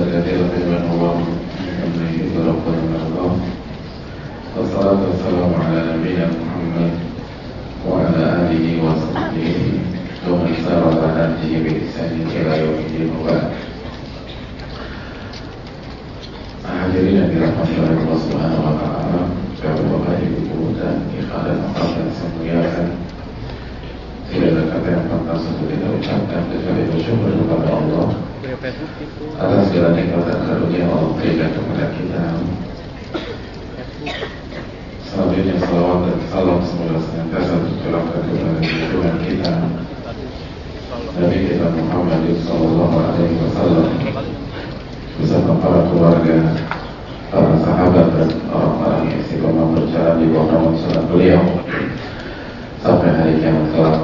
كثيرا من الله من يحب ربنا ويرضاه والصلاة والسلام على نبينا محمد وعلى آله وصحبه ومن سار على نهجه بإحسان إلى يوم الدين وبعد. Hadirin yang dirahmati oleh Allah Subhanahu wa taala, Bapak Ibu dan ikhwan dan akhwat yang saya muliakan. Tidak ada kata yang pantas untuk kita ucapkan kecuali bersyukur kepada Allah atas segala nikmat dan karunia Allah berikan kepada kita. Selanjutnya salawat dan salam semoga senantiasa tercurahkan kepada junjungan kita Nabi kita Muhammad sallallahu alaihi wasallam bersama para keluarga, para sahabat dan orang-orang yang istiqomah berjalan di bawah naungan sunnah beliau sampai hari kiamat kelak.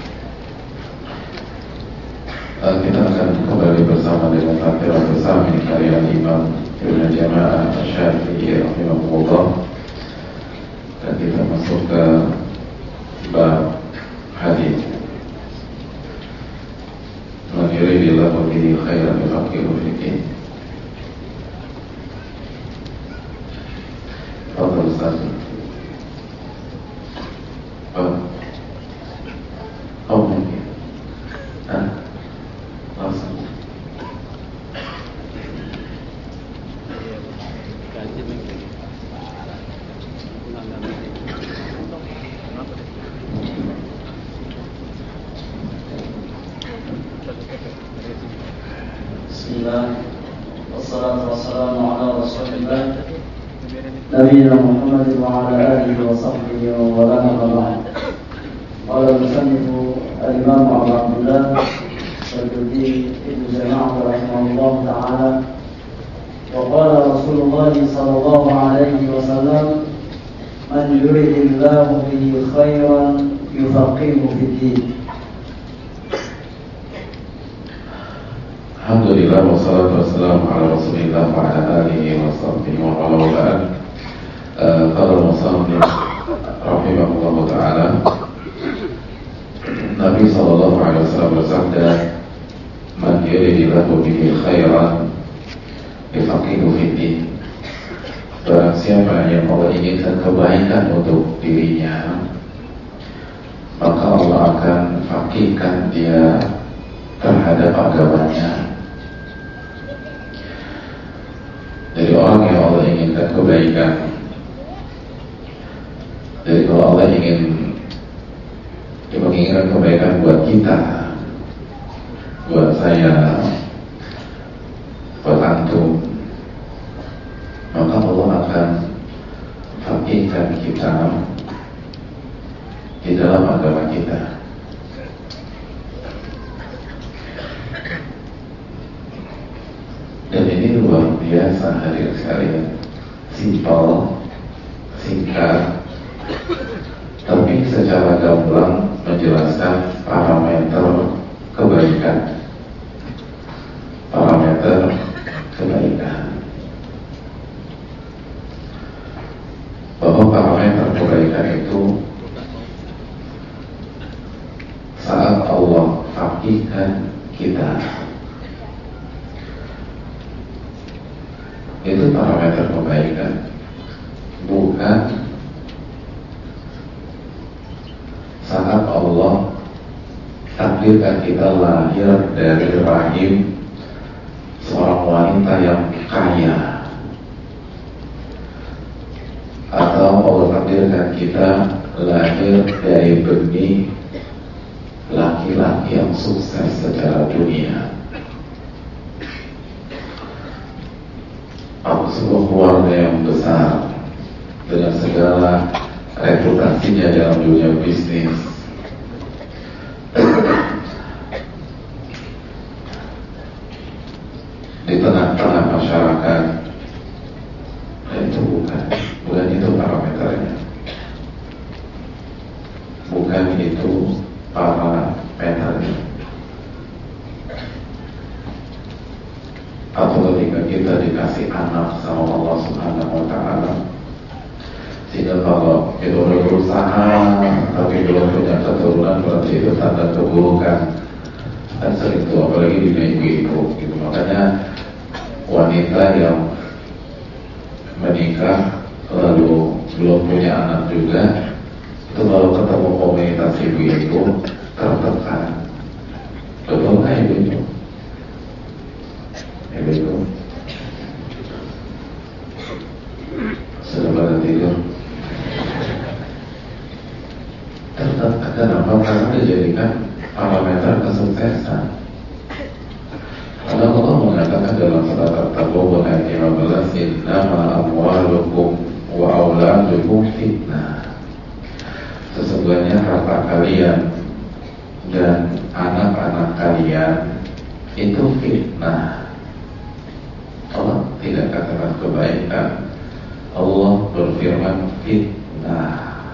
Kita akan kembali bersama dengan latihan bersama karya Imam Ibn Jama'ah Asy-Syafi'i rahimahullah, dan kita masuk ke bab hadis man yuridillahu bihi khairan yufaqihuhu fid-din. Fadhil Ustaz. Mungkin. Langsung. Bismillah. Wassalatu wassalamu ala Rasulillah Nabiyina Muhammad wa ala alihi wa sahbihi wa ala ba'd. Qala al-musannifu al-imam Abu Abdullah Syarifudin Ibnu Jama'ah rahimahullah ta'ala, wa qala Rasulullah sallallahu alaihi wasallam, man yuridillahu bihi khairan yufaqihuhu fid-din. Alhamdulillah wassalatu wassalamu ala Rasulillah wa ala alihi wa sahbihi wa ala ba'd. Qala al-musannif rahimahullah ta'ala, Nabi sallallahu alaihi wasallam bersabda, man yuridillahu bihi khairan yufaqihuhu fid-din. Barang siapa yang Allah inginkan kebaikan untuk dirinya, maka Allah akan fakihkan dia terhadap agamanya. Dari orang yang Allah inginkan kebaikan, jadi kalau Allah menginginkan kebaikan buat kita, buat saya, buat antum, maka Allah akan fakihkan kita di dalam agama kita. Dan ini luar biasa hadirin sekalian, simpel, singkat, tapi secara gamblang menjelaskan parameter kebaikan. Parameter kebaikan. Bahwa parameter kebaikan itu saat Allah fakihkan kita, itu parameter kebaikan, bukan saat Allah takdirkan kita lahir dari rahim seorang wanita yang kaya, atau Allah takdirkan kita lahir dari benih laki-laki yang sukses secara dunia, atau sebuah keluarga yang besar dengan segala reputasinya dalam dunia bisnis. Di tengah-tengah masyarakat, itu bukan itu parameternya, bukan itu parameternya. Atau ketika kita dikasih anak sama Allah Subhanahu wa ta'ala, sehingga kalau kita udah berusaha tapi belum punya keturunan, berarti itu tanda keburukan. Dan sering itu apalagi di dunia ibu-ibu gitu. Makanya wanita yang menikah lalu belum punya anak juga, itu kalau ketemu komunitas ibu-ibu tertekan. Betul nggak ibu-ibu? Ibu-ibu sudah pada tidur? Tertekan kenapa? Karena dijadikan parameter kesuksesan. Karena Allah mengatakan dalam surat At-Taghabun ayat 15, innama amwalukum wa auladukum fitnah. Sesungguhnya harta kalian dan anak-anak kalian itu fitnah. Allah tidak katakan kebaikan. Allah berfirman fitnah.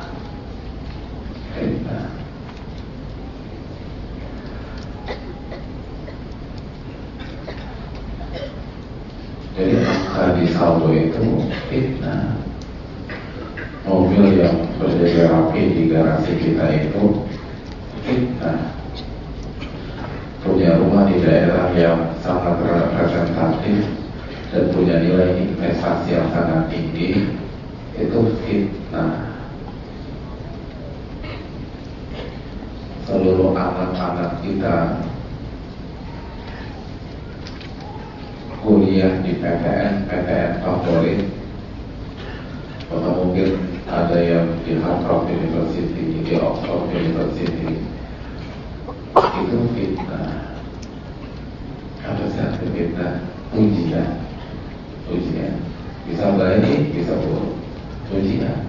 Fitnah. Jadi angka di saldo itu fitnah. Mobil yang berjajar rapi di garasi kita itu fitnah. Punya rumah di daerah yang sangat representatif dan punya nilai investasi yang sangat tinggi, itu fitnah. Seluruh anak-anak kita kuliah di PTN favorit, atau mungkin ada yang di Harvard University, di Oxford University, itu fitnah. Apa sih fitnah? Ujian. Bisa baik, bisa buruk. Ujian.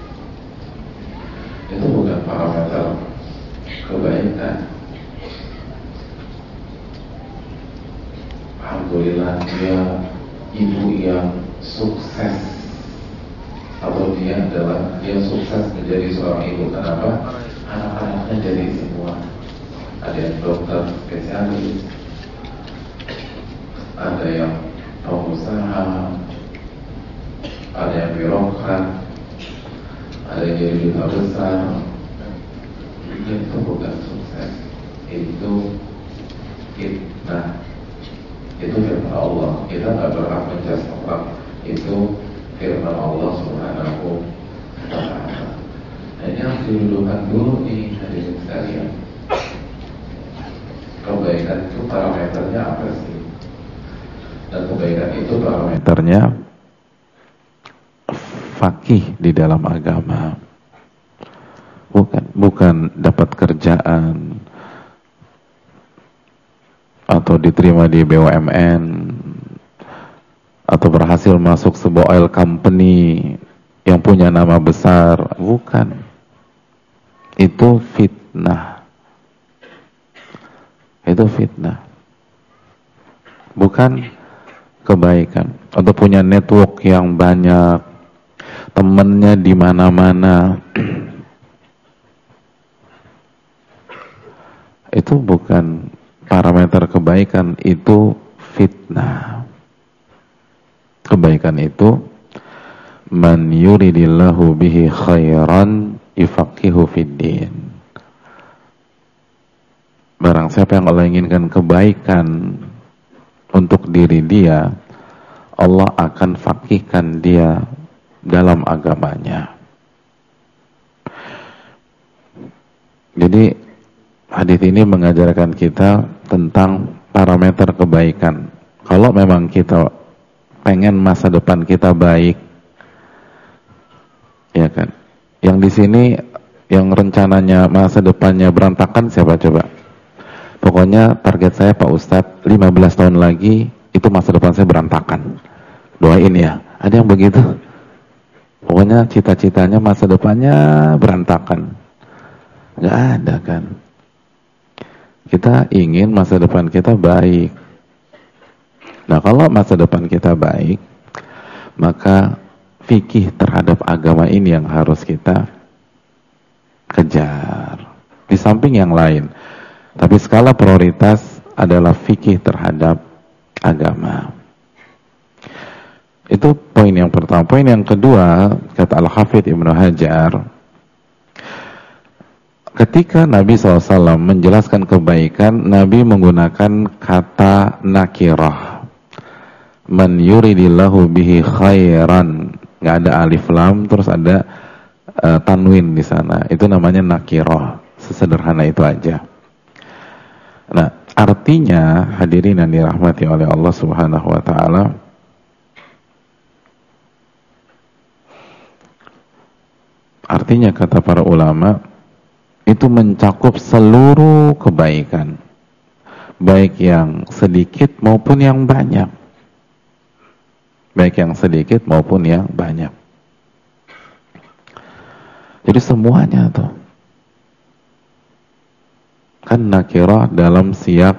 Itu bukan parameter kebaikan. Alhamdulillah dia ibu yang sukses, atau dia sukses menjadi seorang ibu. Kenapa? Anak-anaknya jadi semua. Ada yang dokter spesialis, ada yang pengusaha, ada yang birokrat, ada yang jadi duta besar. Itu bukan sukses, itu fitnah. Itu firman Allah. Kita nggak berhak menjudge orang. Itu firman Allah Subhanahu wa Ta'ala. Nah, ini harus didudukkan dulu nih hadirin sekalian. Kebaikan itu parameternya apa sih? Dan kebaikan itu parameternya faqih di dalam agama. Bukan dapat kerjaan atau diterima di BUMN atau berhasil masuk sebuah oil company yang punya nama besar. Bukan. Itu fitnah. Itu fitnah. Bukan kebaikan. Atau punya network yang banyak, temennya di mana-mana. Itu bukan parameter kebaikan, itu fitnah. Kebaikan itu man yuridillahu bihi khairan yufaqihu fiddin. Barang siapa yang Allah inginkan kebaikan untuk diri dia, Allah akan faqihkan dia dalam agamanya. Jadi hadis ini mengajarkan kita tentang parameter kebaikan. Kalau memang kita pengen masa depan kita baik, ya kan? Yang di sini yang rencananya masa depannya berantakan siapa coba? Pokoknya target saya Pak Ustadz 15 tahun lagi itu masa depan saya berantakan. Doain ya. Ada yang begitu? Pokoknya cita-citanya masa depannya berantakan. Gak ada kan? Kita ingin masa depan kita baik. Nah, kalau masa depan kita baik, maka fikih terhadap agama ini yang harus kita kejar. Di samping yang lain. Tapi skala prioritas adalah fikih terhadap agama. Itu poin yang pertama. Poin yang kedua, kata Al-Hafidh Ibnu Hajar, ketika Nabi SAW menjelaskan kebaikan, Nabi menggunakan kata nakirah. man yuridillahu bihi khairan, nggak ada alif lam terus ada tanwin di sana, itu namanya nakirah. Sesederhana itu aja. Nah, artinya hadirin yang dirahmati oleh Allah Subhanahu wa taala, artinya kata para ulama itu mencakup seluruh kebaikan, baik yang sedikit maupun yang banyak. Baik yang sedikit maupun yang banyak. Jadi semuanya tuh. Kan nakirah dalam siyak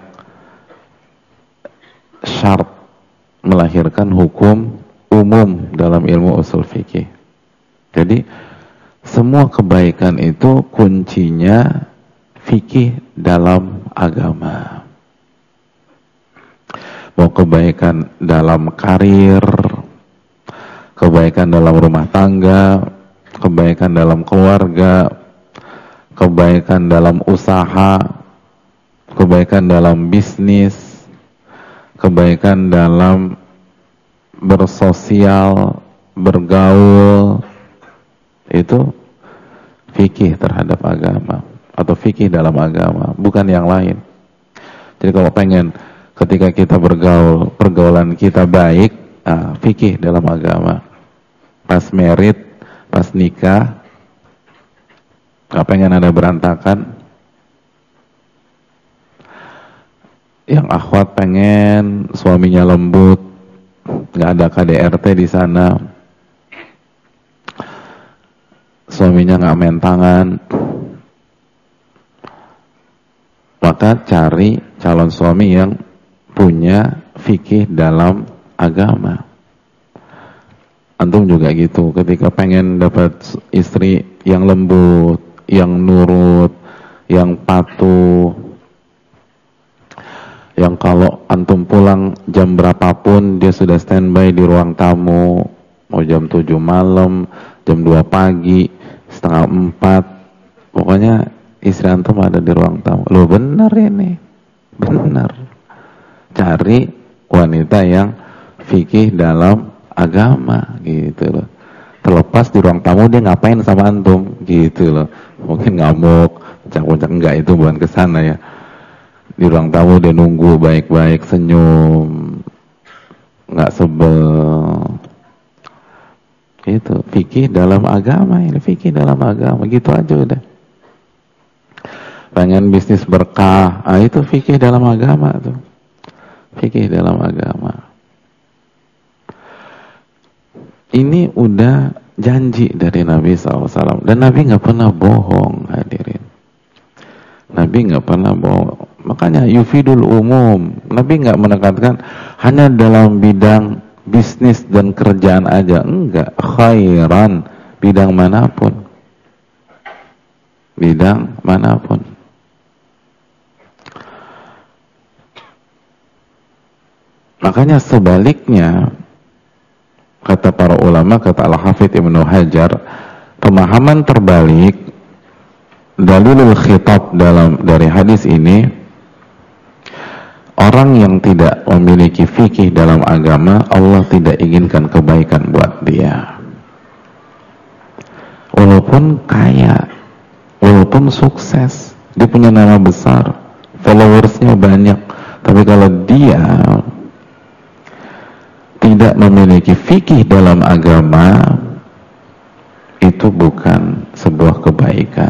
syarat melahirkan hukum umum dalam ilmu usul fikih. Jadi semua kebaikan itu kuncinya fikih dalam agama. Mau kebaikan dalam karir, kebaikan dalam rumah tangga, kebaikan dalam keluarga, kebaikan dalam usaha, kebaikan dalam bisnis, kebaikan dalam bersosial, bergaul, itu fikih terhadap agama atau fikih dalam agama, bukan yang lain. Jadi kalau pengen ketika kita bergaul, pergaulan kita baik, fikih dalam agama. Pas merit, pas nikah, gak pengen ada berantakan. Yang akhwat pengen suaminya lembut, gak ada KDRT di sana, suaminya gak main tangan, maka cari calon suami yang punya fikih dalam agama. Antum juga gitu, ketika pengen dapat istri yang lembut, yang nurut, yang patuh, yang kalau antum pulang jam berapapun dia sudah standby di ruang tamu, mau jam 7 malam, jam 2 pagi, setengah 4, pokoknya istri antum ada di ruang tamu. Loh benar ini, benar. Cari wanita yang fikih dalam agama gitu loh. Terlepas di ruang tamu dia ngapain sama antum gitu loh. Mungkin ngamuk, puncak-puncak, enggak, itu bukan kesana ya. Di ruang tamu dia nunggu baik-baik, senyum, nggak sebel. Itu fikih dalam agama, ini fikih dalam agama, gitu aja udah. Pengen bisnis berkah, itu fikih dalam agama tuh. Fikih dalam agama. Ini udah janji dari Nabi SAW. Dan Nabi nggak pernah bohong, hadirin. Nabi nggak pernah bohong. Makanya yufidul umum. Nabi nggak menekankan hanya dalam bidang bisnis dan kerjaan aja. Enggak. Khairan. Bidang manapun. Bidang manapun. Makanya sebaliknya, kata para ulama, kata Al-Hafidh Ibnu Hajar, pemahaman terbalik dalilul khitab dari hadis ini, orang yang tidak memiliki fikih dalam agama, Allah tidak inginkan kebaikan buat dia. Walaupun kaya, walaupun sukses, dia punya nama besar, followersnya banyak, tapi kalau dia tidak memiliki fikih dalam agama, itu bukan sebuah kebaikan.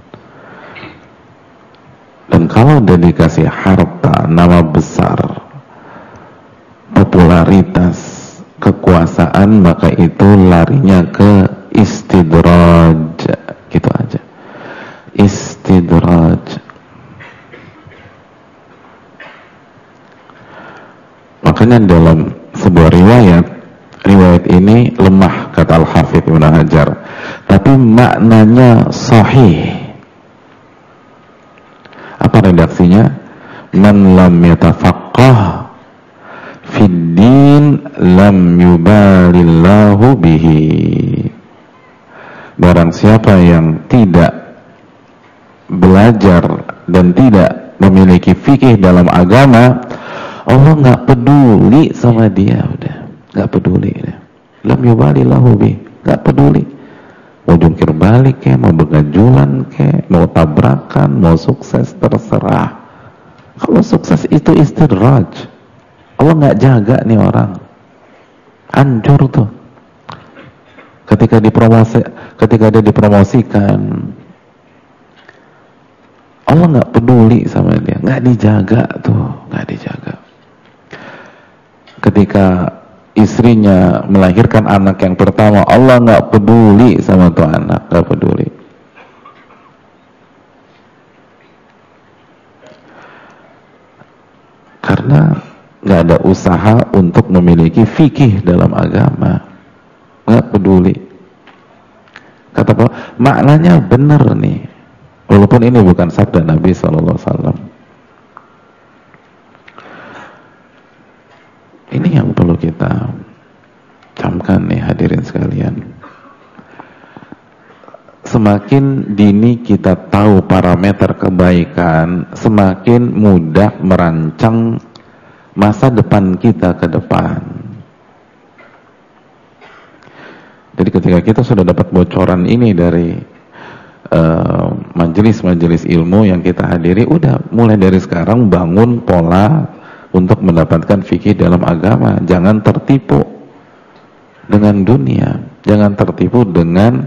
Dan kalau udah dikasih harta, nama besar, popularitas, kekuasaan, maka itu larinya ke istidraj, gitu aja. Istidraj. Makanya dalam sebuah riwayat ini lemah, kata Al-Hafidh Ibnu Hajar, tapi maknanya sahih. Apa redaksinya? Man lam yatafaqqah fid din lam yubalillahu bihi. Barang siapa yang tidak belajar dan tidak memiliki fikih dalam agama, Allah nggak peduli sama dia, udah. nggak peduli dia. Lam yubali lahu bi, nggak peduli. Mau jungkir balik mau begajulan mau tabrakan, mau sukses, terserah. Kalau sukses itu istidraj. Allah nggak jaga nih orang, hancur tuh. Ketika dia dipromosikan, Allah nggak peduli sama dia, nggak dijaga tuh, nggak dijaga. Ketika istrinya melahirkan anak yang pertama, Allah nggak peduli sama tuh anak, nggak peduli. Karena nggak ada usaha untuk memiliki fikih dalam agama, nggak peduli. Kata Pak, maknanya benar nih, walaupun ini bukan sabda Nabi SAW. Ini yang perlu kita camkan nih hadirin sekalian. Semakin dini kita tahu parameter kebaikan, semakin mudah merancang masa depan kita ke depan. Jadi ketika kita sudah dapat bocoran ini dari majelis-majelis ilmu yang kita hadiri, udah mulai dari sekarang bangun pola untuk mendapatkan fikih dalam agama. Jangan tertipu dengan dunia, jangan tertipu dengan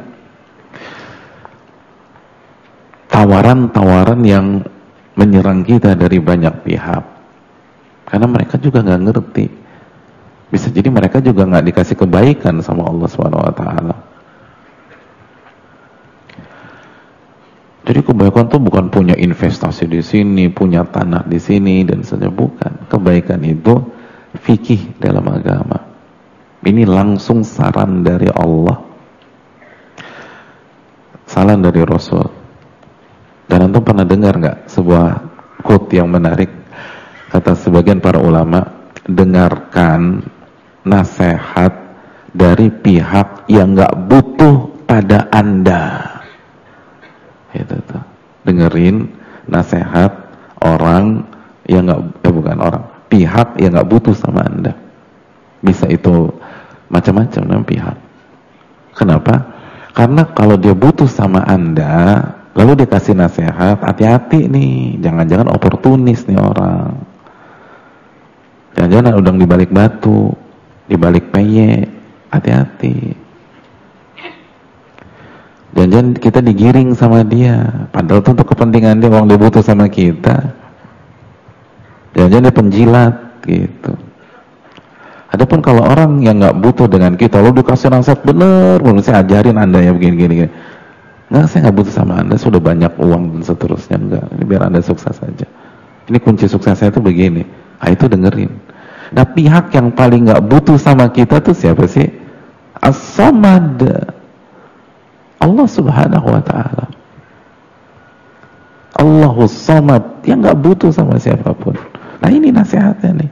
tawaran-tawaran yang menyerang kita dari banyak pihak, karena mereka juga nggak ngerti. Bisa jadi mereka juga nggak dikasih kebaikan sama Allah SWT. Jadi kebaikan tuh bukan punya investasi di sini, punya tanah di sini dan saja, bukan. Kebaikan itu fikih dalam agama. Ini langsung saran dari Allah, saran dari Rasul. Dan antum pernah dengar nggak sebuah quote yang menarik? Kata sebagian para ulama, dengarkan nasihat dari pihak yang nggak butuh pada Anda. Itu tuh, dengerin nasihat orang yang pihak yang nggak butuh sama Anda. Bisa itu macam-macam dengan pihak. Kenapa? Karena kalau dia butuh sama Anda, lalu dikasih nasihat, hati-hati nih, jangan-jangan oportunis nih orang. Jangan-jangan udang di balik batu, di balik peye, hati-hati. Jangan-jangan kita digiring sama dia, padahal itu untuk kepentingan dia, orang dia butuh sama kita. Jangan-jangan dia penjilat gitu. Adapun kalau orang yang nggak butuh dengan kita, lalu dikasih nasihat bener, saya ajarin Anda ya begini-gini. Nggak, saya nggak butuh sama Anda, sudah banyak uang dan seterusnya. Enggak, ini biar Anda sukses saja. Ini kunci suksesnya itu begini. Itu dengerin. Nah, pihak yang paling nggak butuh sama kita tuh siapa sih? As-Samad, Allah Subhanahu wa Ta'ala. Allahus Samad, yang nggak butuh sama siapapun. Nah, ini nasihatnya nih.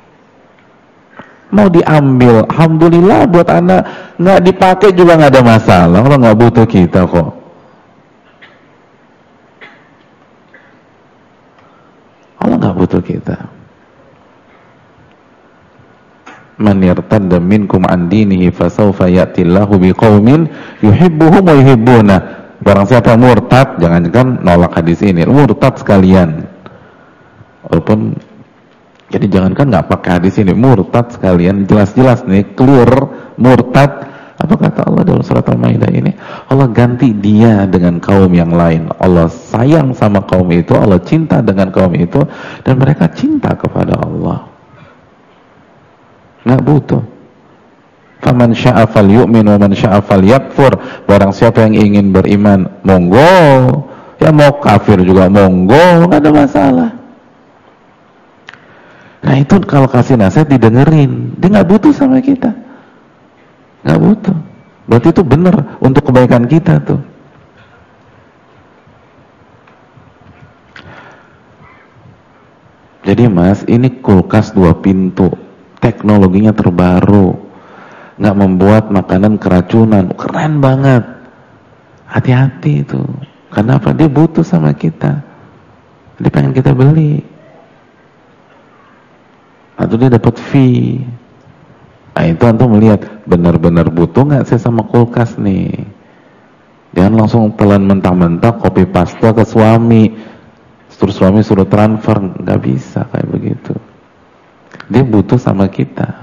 Mau diambil, alhamdulillah buat Anda. Nggak dipakai juga nggak ada masalah. Allah nggak butuh kita kok. Allah nggak butuh kita. Man yartadda minkum an dinihi fasawfa ya'tillahu biqaumin yuhibbuhum wa yuhibbuna. Barang siapa murtad, jangan-jangan nolak hadis ini, murtad sekalian. Walaupun jadi jangankan nggak pakai hadis ini, murtad sekalian, jelas-jelas nih clear murtad. Apa kata Allah dalam surat Al-Maidah ini? Allah ganti dia dengan kaum yang lain. Allah sayang sama kaum itu, Allah cinta dengan kaum itu, dan mereka cinta kepada Allah. Nggak butuh. Faman syaa falyu'min wa man syaa falyakfur. Barang siapa yang ingin beriman, monggo. Ya mau kafir juga monggo, nggak ada masalah. Nah, itu kalau kasih nasihat didengerin, dia nggak butuh sama kita, nggak butuh. Berarti itu benar untuk kebaikan kita tuh. Jadi Mas, ini kulkas 2 pintu, teknologinya terbaru, nggak membuat makanan keracunan, keren banget. Hati-hati itu. Kenapa? Dia butuh sama kita, dia pengen kita beli, atau dia dapat fee. Nah itu antum melihat benar-benar butuh nggak saya sama kulkas nih. Jangan langsung telan mentah-mentah copy paste ke suami, terus suami suruh transfer, nggak bisa kayak begitu. Dia butuh sama kita.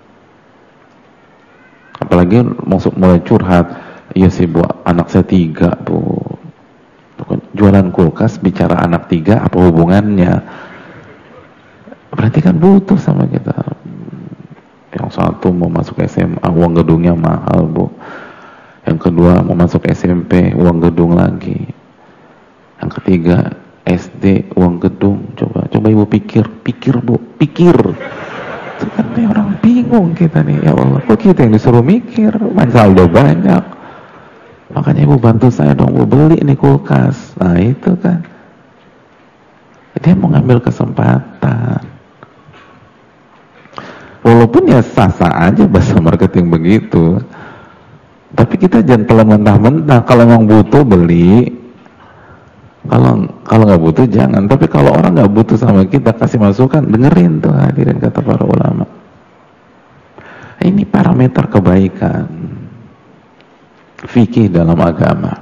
Apalagi mulai curhat, iya sih bu, anak saya 3 bu. Jualan kulkas bicara anak 3 apa hubungannya? Berarti kan butuh sama kita. Yang satu mau masuk SMA, uang gedungnya mahal bu. Yang kedua mau masuk SMP, uang gedung lagi. Yang ketiga SD, uang gedung. Coba ibu pikir bu, pikir. Itu kan nih orang bingung kita nih, ya Allah. Kok kita yang disuruh mikir? Masalah udah banyak. Makanya ibu bantu saya dong, bu beli nih kulkas. Nah itu kan. Dia mau ngambil kesempatan. Walaupun ya sah-sah aja bahasa marketing begitu, tapi kita jangan telan mentah-mentah. Kalau memang butuh beli, kalau nggak butuh jangan. Tapi kalau orang nggak butuh sama kita, kasih masukan, dengerin tuh hadirin kata para ulama. Ini parameter kebaikan fikih dalam agama.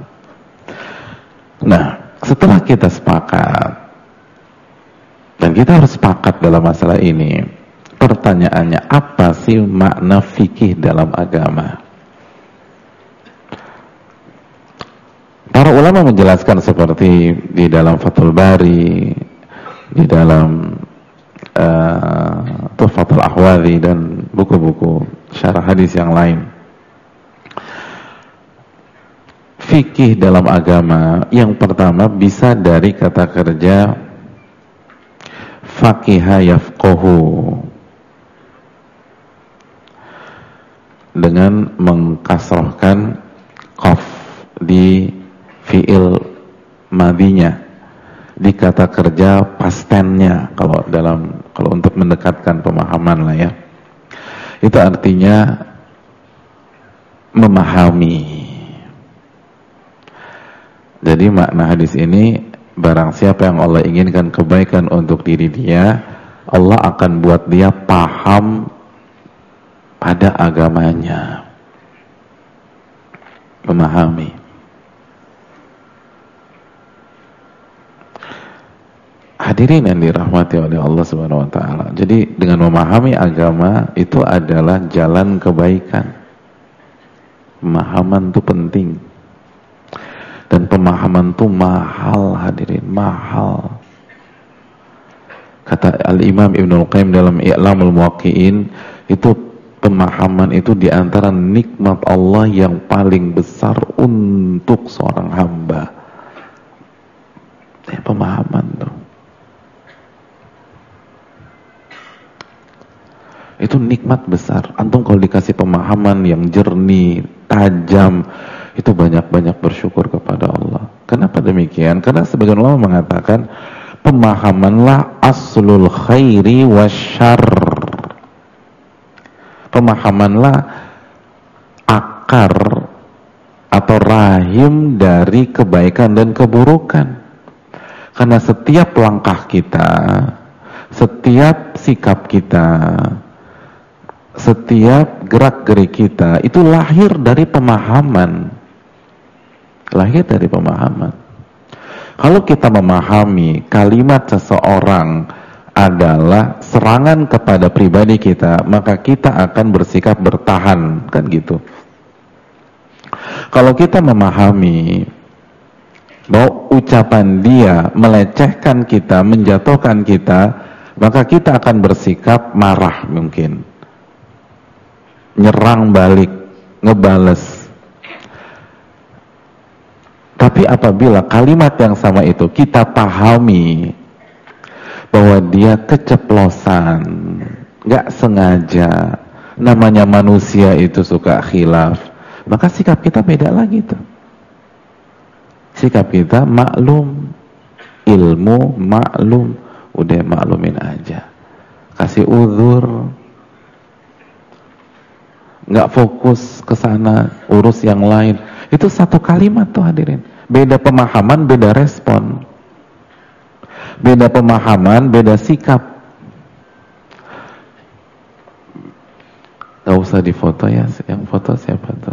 Nah, setelah kita sepakat, dan kita harus sepakat dalam masalah ini. Pertanyaannya, apa sih makna fikih dalam agama? Para ulama menjelaskan seperti di dalam Fathul Bari, di dalam Tuhfatul Ahwadhi dan buku-buku syarah hadis yang lain. Fikih dalam agama yang pertama bisa dari kata kerja faqiha yafqahu, dengan mengkasrohkan qaf di fi'il madinya, di kata kerja pastennya kalau untuk mendekatkan pemahaman lah ya. Itu artinya memahami. Jadi makna hadis ini, barang siapa yang Allah inginkan kebaikan untuk diri dia, Allah akan buat dia paham pada agamanya. Memahami. Hadirin yang dirahmati oleh Allah Subhanahu wa taala. Jadi dengan memahami agama itu adalah jalan kebaikan. Pemahaman itu penting. Dan pemahaman itu mahal hadirin, mahal. Kata Al-Imam Ibnul Qayyim dalam I'lamul Muwaqqi'in, itu pemahaman itu diantara nikmat Allah yang paling besar untuk seorang hamba. Ya, pemahaman tuh. Itu nikmat besar. Antum kalau dikasih pemahaman yang jernih, tajam, itu banyak-banyak bersyukur kepada Allah. Kenapa demikian? Karena sebagian ulama mengatakan pemahamanlah aslul khairi wasyarr. Pemahamanlah akar atau rahim dari kebaikan dan keburukan. Karena setiap langkah kita, setiap sikap kita, setiap gerak-gerik kita itu lahir dari pemahaman. Lahir dari pemahaman. Kalau kita memahami kalimat seseorang adalah serangan kepada pribadi kita, maka kita akan bersikap bertahan, kan gitu. Kalau kita memahami bahwa ucapan dia melecehkan kita, menjatuhkan kita, maka kita akan bersikap marah mungkin, nyerang balik, ngebales. Tapi apabila kalimat yang sama itu kita pahami bahwa dia keceplosan, gak sengaja, namanya manusia itu suka khilaf, maka sikap kita beda lagi tuh. Sikap kita maklum, ilmu maklum, udah maklumin aja, kasih uzur, gak fokus ke sana, urus yang lain. Itu satu kalimat tuh hadirin. Beda pemahaman, beda respon. Beda pemahaman, beda sikap. Gak usah difoto ya, yang foto siapa tuh?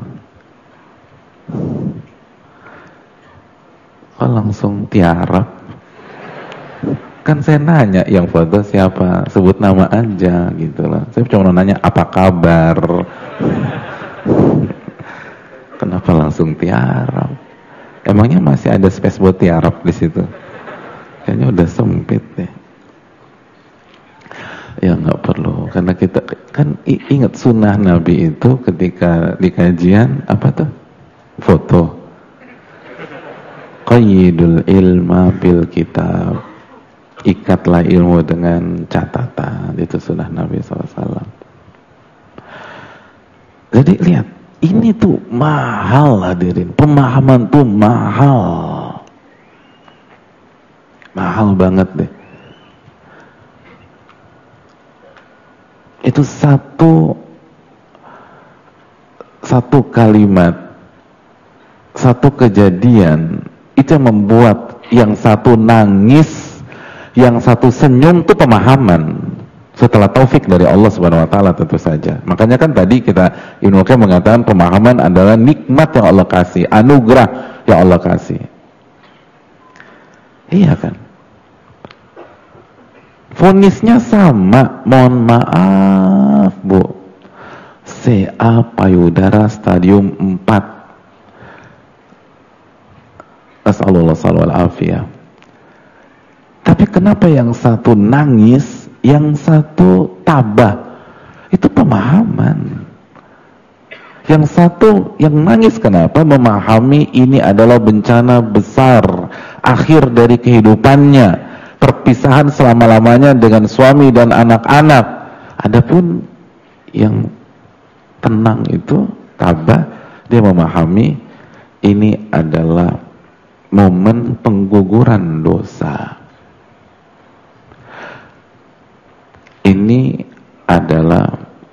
Kok langsung tiarap? Kan saya nanya yang foto siapa, sebut nama aja gitu loh. Saya cuma nanya apa kabar. Kenapa langsung tiarap? Emangnya masih ada space buat tiarap di situ? Kayaknya udah sempit deh. Ya nggak perlu, karena kita kan ingat sunnah Nabi itu ketika di kajian apa tuh? Foto. Qayyidul ilma bil kitab. Ikatlah ilmu dengan catatan. Itu sunnah Nabi SAW. Jadi lihat, ini tuh mahal hadirin. Pemahaman tuh mahal. Mahal banget deh. Itu satu kalimat, satu kejadian itu yang membuat yang satu nangis, yang satu senyum, itu pemahaman setelah taufik dari Allah Subhanahu wa taala tentu saja. Makanya kan tadi kita Ibnu Qayyim mengatakan pemahaman adalah nikmat yang Allah kasih, anugerah yang Allah kasih. Iya kan? Vonisnya sama, mohon maaf Bu, CA payudara stadium 4. As'alullah salwal afiyah. Tapi kenapa yang satu nangis, yang satu tabah? Itu pemahaman. Yang satu yang nangis kenapa? Memahami ini adalah bencana besar, akhir dari kehidupannya, perpisahan selama-lamanya dengan suami dan anak-anak. Adapun yang tenang itu tabah, dia memahami ini adalah momen pengguguran dosa. Ini adalah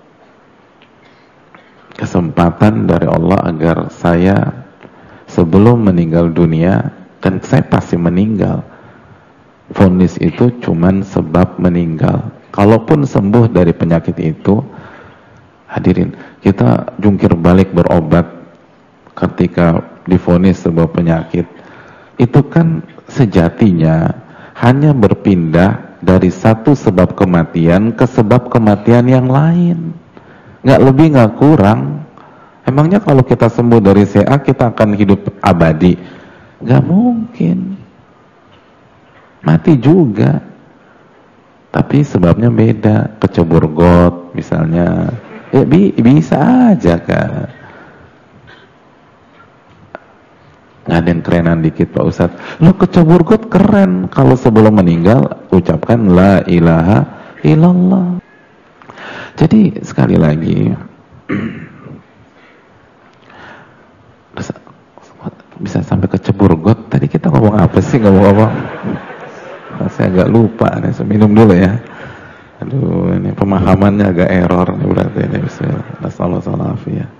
kesempatan dari Allah agar saya sebelum meninggal dunia, dan saya pasti meninggal. Vonis itu cuman sebab meninggal. Kalaupun sembuh dari penyakit itu, hadirin, kita jungkir balik berobat ketika divonis sebuah penyakit. Itu kan sejatinya hanya berpindah dari satu sebab kematian ke sebab kematian yang lain. Nggak lebih nggak kurang. Emangnya kalau kita sembuh dari CA kita akan hidup abadi? Nggak mungkin. Mati juga, tapi sebabnya beda. Kecebur got misalnya, ya bisa aja kan. Nggak ada yang kerenan dikit Pak Ustadz. Lo kecebur got keren, kalau sebelum meninggal ucapkan la ilaha illallah. Jadi sekali lagi, bisa sampai kecebur got. Tadi kita ngomong apa sih? Ngomong apa? Saya agak lupa nih, saya minum dulu ya. Aduh, ini pemahamannya agak error nih berarti ini. Bismillah. Nasallallahu ya.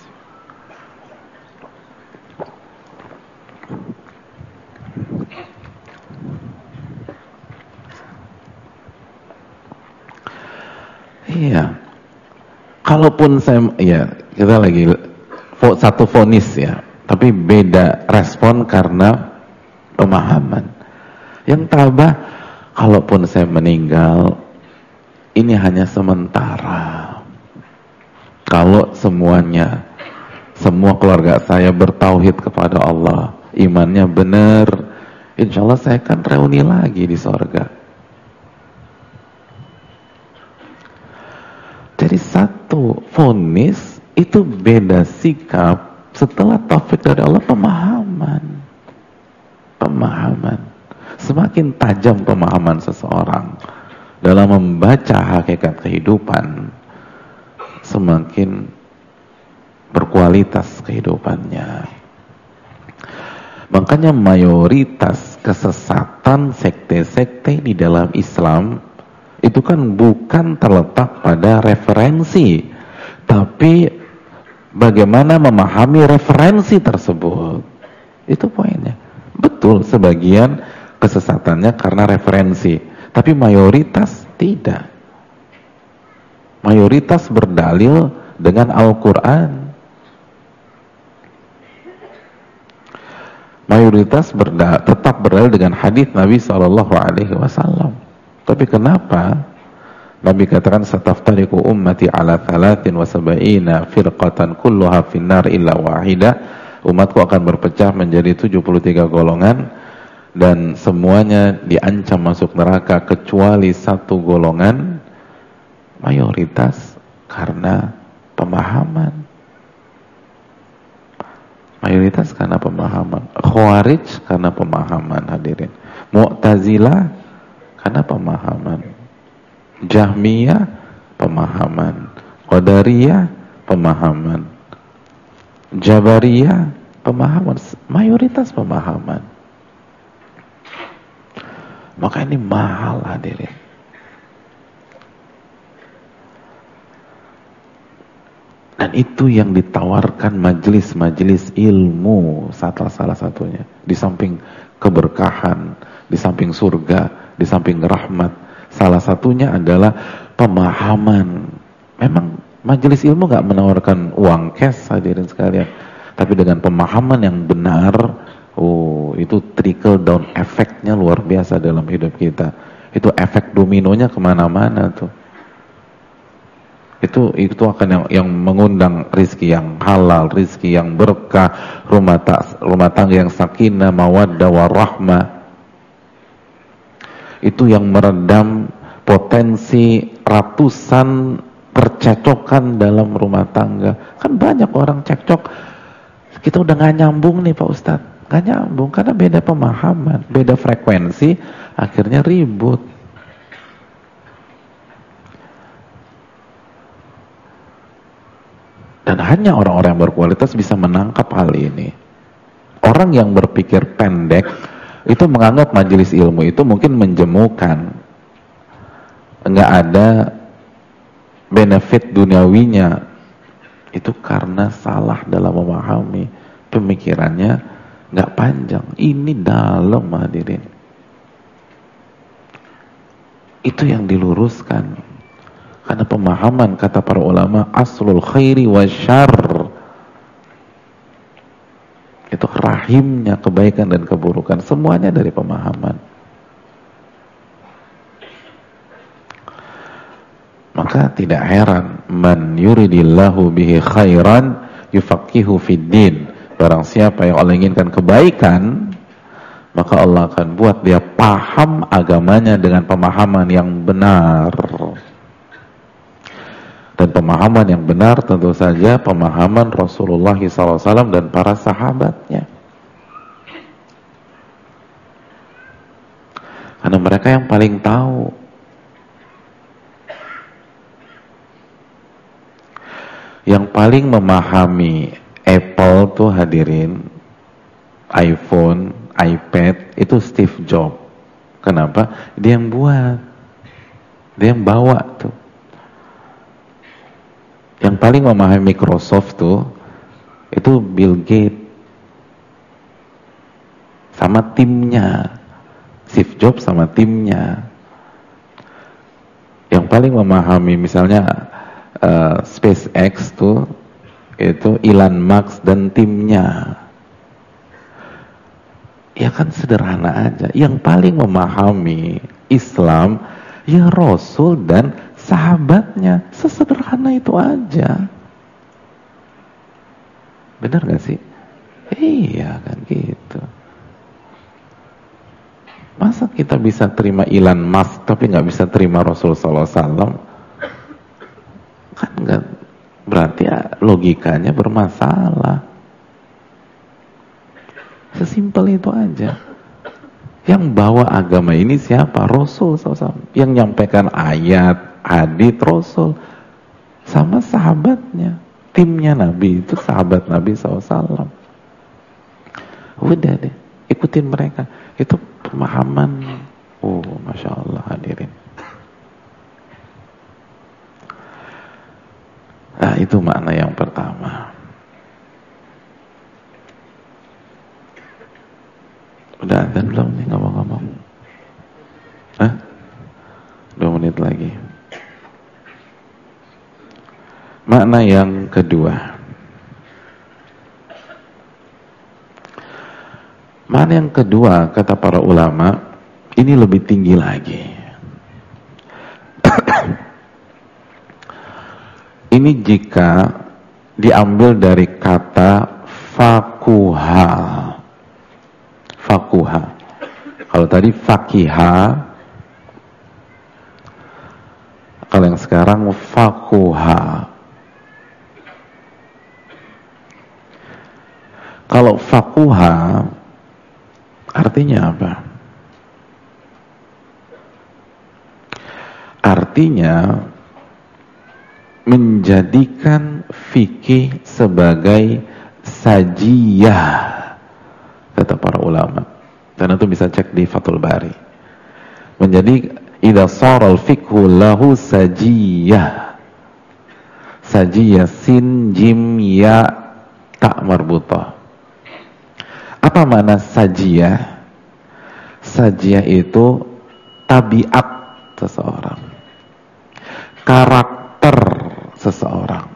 Iya. Kalaupun saya, ya kita lagi satu vonis ya, tapi beda respon karena pemahaman. Yang tabah, kalaupun saya meninggal, ini hanya sementara. Kalau semuanya, semua keluarga saya bertauhid kepada Allah, imannya benar, insya Allah saya akan reuni lagi di sorga. Jadi satu vonis itu beda sikap setelah taufik dari Allah, pemahaman. Semakin tajam pemahaman seseorang dalam membaca hakikat kehidupan, semakin berkualitas kehidupannya. Makanya mayoritas kesesatan sekte-sekte di dalam Islam itu kan bukan terletak pada referensi, tapi bagaimana memahami referensi tersebut. Itu poinnya. Betul, sebagian kesesatannya karena referensi, tapi mayoritas tidak. Mayoritas berdalil dengan Al-Quran. Mayoritas tetap berdalil dengan hadis Nabi SAW. Tapi kenapa Nabi katakan sataftariqu ummati ala 73 firqatan kulluha finnar illa wahida, umatku akan berpecah menjadi 73 golongan dan semuanya diancam masuk neraka kecuali satu golongan. Mayoritas karena pemahaman. Mayoritas karena pemahaman. Khawarij karena pemahaman, hadirin. Mu'tazilah karena pemahaman. Jahmiyah pemahaman. Qadariyah pemahaman. Jabariyah pemahaman. Mayoritas pemahaman. Maka ini mahal, hadirin. Dan itu yang ditawarkan majelis-majelis ilmu, salah satunya. Di samping keberkahan, di samping surga, di samping rahmat, salah satunya adalah pemahaman. Memang majelis ilmu gak menawarkan uang cash, hadirin sekalian, tapi dengan pemahaman yang benar, itu trickle down efeknya luar biasa dalam hidup kita. Itu efek dominonya kemana-mana tuh. Itu akan yang mengundang rizki yang halal, rizki yang berkah, rumah tangga yang sakinah, mawaddah, warahmah. Itu yang meredam potensi ratusan percecokan dalam rumah tangga. Kan banyak orang cekcok, kita udah gak nyambung nih Pak Ustadz, gak nyambung karena beda pemahaman, beda frekuensi, akhirnya ribut. Dan hanya orang-orang yang berkualitas bisa menangkap hal ini. Orang yang berpikir pendek itu menganggap majelis ilmu itu mungkin menjemukan, enggak ada benefit duniawinya. Itu karena salah dalam memahami, pemikirannya enggak panjang. Ini dalam, hadirin. Itu yang diluruskan. Karena pemahaman, kata para ulama, aslul khairi wa syarr, itu rahimnya kebaikan dan keburukan, semuanya dari pemahaman. Maka tidak heran, man yuridillahu bihi khairan yufaqihu fid din. Barang siapa yang Allah inginkan kebaikan, maka Allah akan buat dia paham agamanya dengan pemahaman yang benar. Dan pemahaman yang benar tentu saja pemahaman Rasulullah SAW dan para sahabatnya. Karena mereka yang paling tahu. Yang paling memahami Apple tuh, hadirin, iPhone, iPad, itu Steve Jobs. Kenapa? Dia yang buat, dia yang bawa tuh. Yang paling memahami Microsoft tuh itu Bill Gates sama timnya, Steve Jobs sama timnya. Yang paling memahami misalnya SpaceX tuh itu Elon Musk dan timnya. Ya kan sederhana aja. Yang paling memahami Islam ya Rasul dan sahabatnya, sesederhana itu aja. Benar gak sih? Iya kan gitu. Masa kita bisa terima Elon Musk tapi gak bisa terima Rasul SAW? Kan gak, berarti ya logikanya bermasalah. Sesimpel itu aja. Yang bawa agama ini siapa? Rasul SAW. Yang nyampaikan ayat, hadits Rasul sama sahabatnya, timnya Nabi itu sahabat Nabi SAW. Udah deh, ikutin mereka. Itu pemahaman. Masya Allah, hadirin. Nah, itu makna yang pertama. Udah adzan belum nih ngomong-ngomong? 2 menit lagi. Makna yang kedua. Makna yang kedua, kata para ulama, ini lebih tinggi lagi. Ini jika diambil dari kata fakuha. Fakuha. Kalau tadi fakiha, kalau yang sekarang fakuha. Kalau fakuha artinya apa? Artinya menjadikan fikih sebagai sajiyah, kata para ulama. Dan itu bisa cek di Fathul Bari. Menjadi idza sara al-fiqhu lahu sajiyah. Sajiyah sin jim ya ta marbutah. Apa makna sajiyah? Sajiyah itu tabiat seseorang, karakter seseorang,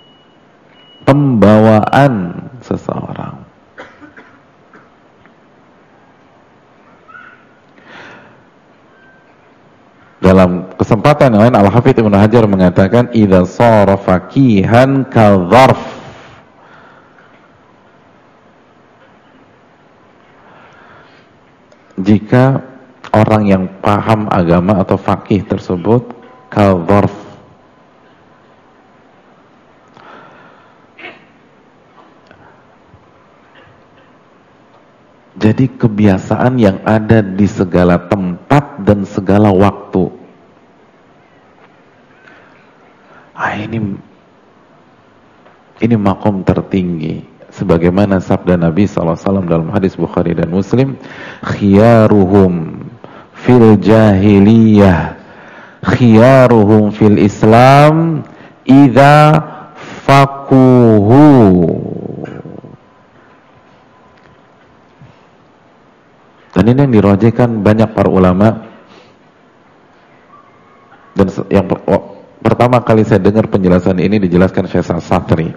pembawaan seseorang. Dalam kesempatan yang lain Al-Hafidz Ibnu Hajar mengatakan idza shara faqihan kadharf. Jika orang yang paham agama atau faqih tersebut kadharf, jadi kebiasaan yang ada di segala tempat dan segala waktu. Ini makom tertinggi. Sebagaimana sabda Nabi SAW dalam hadis Bukhari dan Muslim, khiyaruhum fil jahiliyah, khiyaruhum fil Islam, idza faquhu. Dan ini yang dirojehkan banyak para ulama. Dan yang pertama kali saya dengar penjelasan ini dijelaskan Syekh Satri.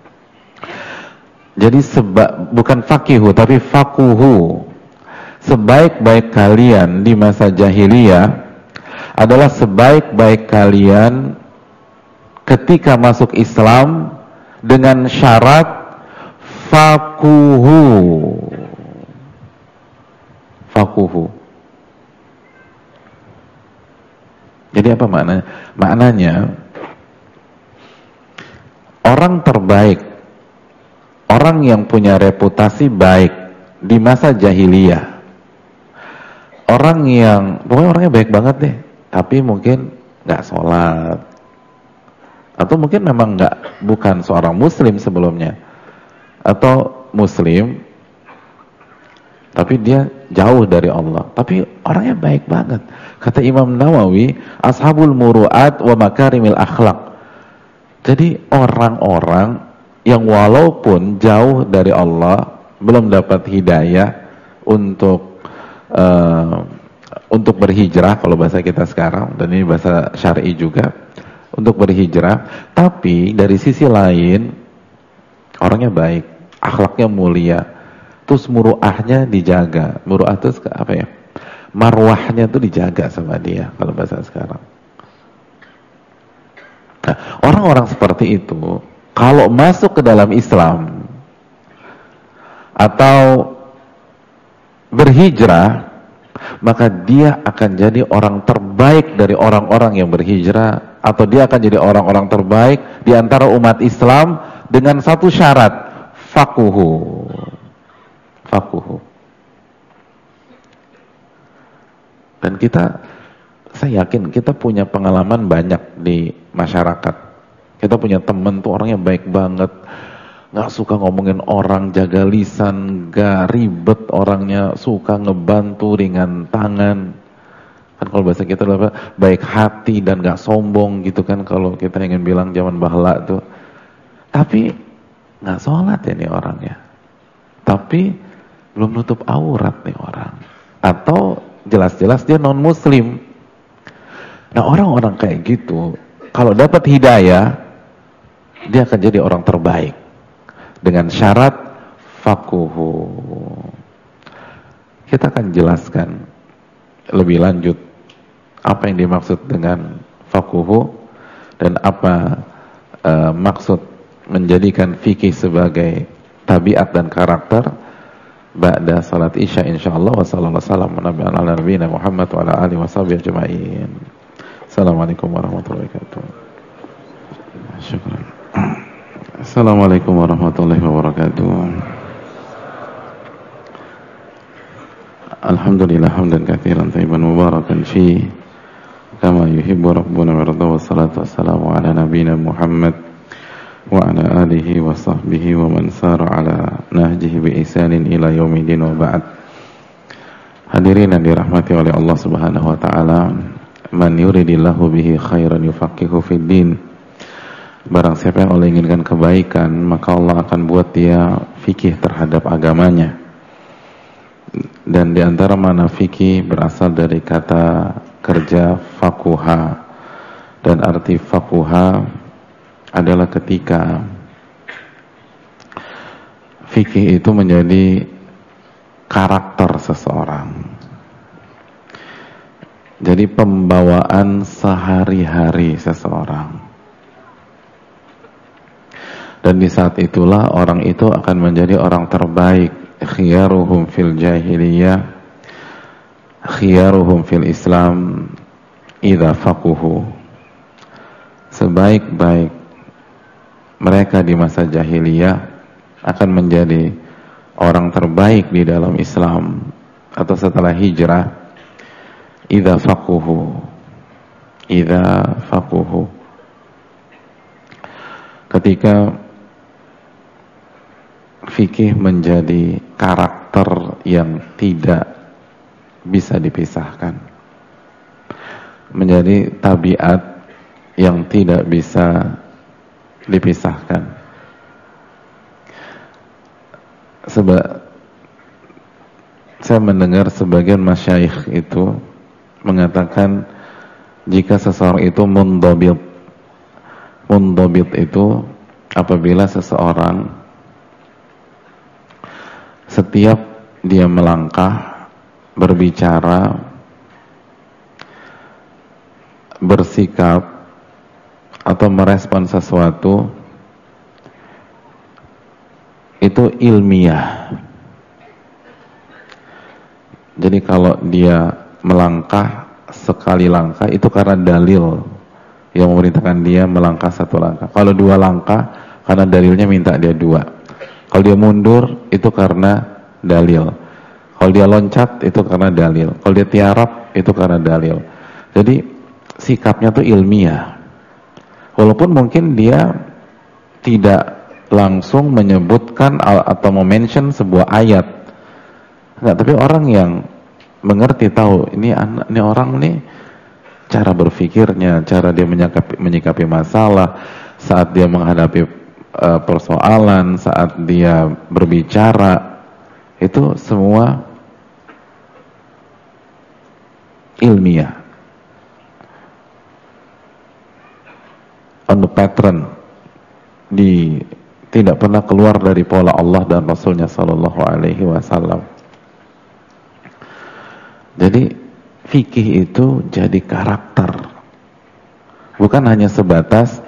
Jadi bukan fakihu tapi fakuhu. Sebaik-baik kalian di masa jahiliyah adalah sebaik-baik kalian ketika masuk Islam dengan syarat fakuhu. Fakuhu. Jadi apa maknanya? Maknanya orang terbaik, orang yang punya reputasi baik di masa jahiliyah, orang yang pokoknya orangnya baik banget deh, tapi mungkin nggak sholat, atau mungkin memang bukan seorang muslim sebelumnya, atau muslim tapi dia jauh dari Allah, tapi orangnya baik banget. Kata Imam Nawawi, ashabul muru'at wa makarimil akhlak. Jadi orang-orang yang walaupun jauh dari Allah, belum dapat hidayah untuk berhijrah, kalau bahasa kita sekarang, dan ini bahasa syar'i juga, untuk berhijrah, tapi dari sisi lain orangnya baik, akhlaknya mulia, terus muru'ahnya dijaga. Muru'ah itu apa ya? Marwahnya tuh dijaga sama dia kalau bahasa sekarang. Nah, orang-orang seperti itu kalau masuk ke dalam Islam atau berhijrah, maka dia akan jadi orang terbaik dari orang-orang yang berhijrah, atau dia akan jadi orang-orang terbaik di antara umat Islam dengan satu syarat, fakuhu. Fakuhu. Dan saya yakin kita punya pengalaman banyak di masyarakat. Kita punya teman tuh orangnya baik banget, nggak suka ngomongin orang, jaga lisan, gak ribet orangnya, suka ngebantu ringan tangan. Kan kalau bahasa kita adalah baik hati dan gak sombong gitu kan, kalau kita ingin bilang zaman bahla tuh. Tapi nggak sholat ya nih orangnya. Tapi belum nutup aurat nih orang. Atau jelas-jelas dia non muslim. Nah orang-orang kayak gitu kalau dapat hidayah dia akan jadi orang terbaik dengan syarat faquhu. Kita akan jelaskan lebih lanjut apa yang dimaksud dengan faquhu dan apa maksud menjadikan fikih sebagai tabiat dan karakter ba'da salat isya insyaallah. Wassalamualaikum warahmatullahi wabarakatuh. Wa ala alihi washabihi ajma'in. Assalamualaikum warahmatullahi wabarakatuh. Syukran. Assalamualaikum warahmatullahi wabarakatuh. Alhamdulillah hamdan katsiran thayyiban mubarakan fi kama yuhibbu rabbuna wa yarda. Wassalatu wassalamu ala nabiyyina Muhammad wa ala alihi wa sahbihi wa man sara ala nahjihi bi ihsanin ila yaumil wa ba'd. Hadirin yang dirahmati oleh Allah Subhanahu wa taala, man yuridillahu bihi khairan yufaqihu fid din. Barang siapa yang Allah inginkan kebaikan, maka Allah akan buat dia fikih terhadap agamanya. Dan di antara makna fikih berasal dari kata kerja faquha. Dan arti faquha adalah ketika fikih itu menjadi karakter seseorang. Jadi pembawaan sehari-hari seseorang. Dan di saat itulah orang itu akan menjadi orang terbaik. Khiyaruhum fil jahiliyah, khiyaruhum fil Islam idza faquhu. Sebaik-baik mereka di masa jahiliyah akan menjadi orang terbaik di dalam Islam atau setelah hijrah. Idza faquhu, idza faquhu. Ketika fikih menjadi karakter yang tidak bisa dipisahkan, menjadi tabiat yang tidak bisa dipisahkan. Saya mendengar sebagian masyayikh itu mengatakan jika seseorang itu mundhabit itu apabila seseorang setiap dia melangkah, berbicara, bersikap atau merespon sesuatu itu ilmiah. Jadi kalau dia melangkah sekali langkah itu karena dalil yang memerintahkan dia melangkah satu langkah. Kalau dua langkah karena dalilnya minta dia dua. Kalau dia mundur itu karena dalil. Kalau dia loncat itu karena dalil. Kalau dia tiarap itu karena dalil. Jadi sikapnya tuh ilmiah. Walaupun mungkin dia tidak langsung menyebutkan atau mention sebuah ayat. Enggak, tapi orang yang mengerti tahu ini orang nih cara berpikirnya, cara dia menyikapi masalah saat dia menghadapi persoalan, saat dia berbicara, itu semua ilmiah, on the pattern, tidak pernah keluar dari pola Allah dan Rasulnya Sallallahu Alaihi Wasallam. Jadi fikih itu jadi karakter, bukan hanya sebatas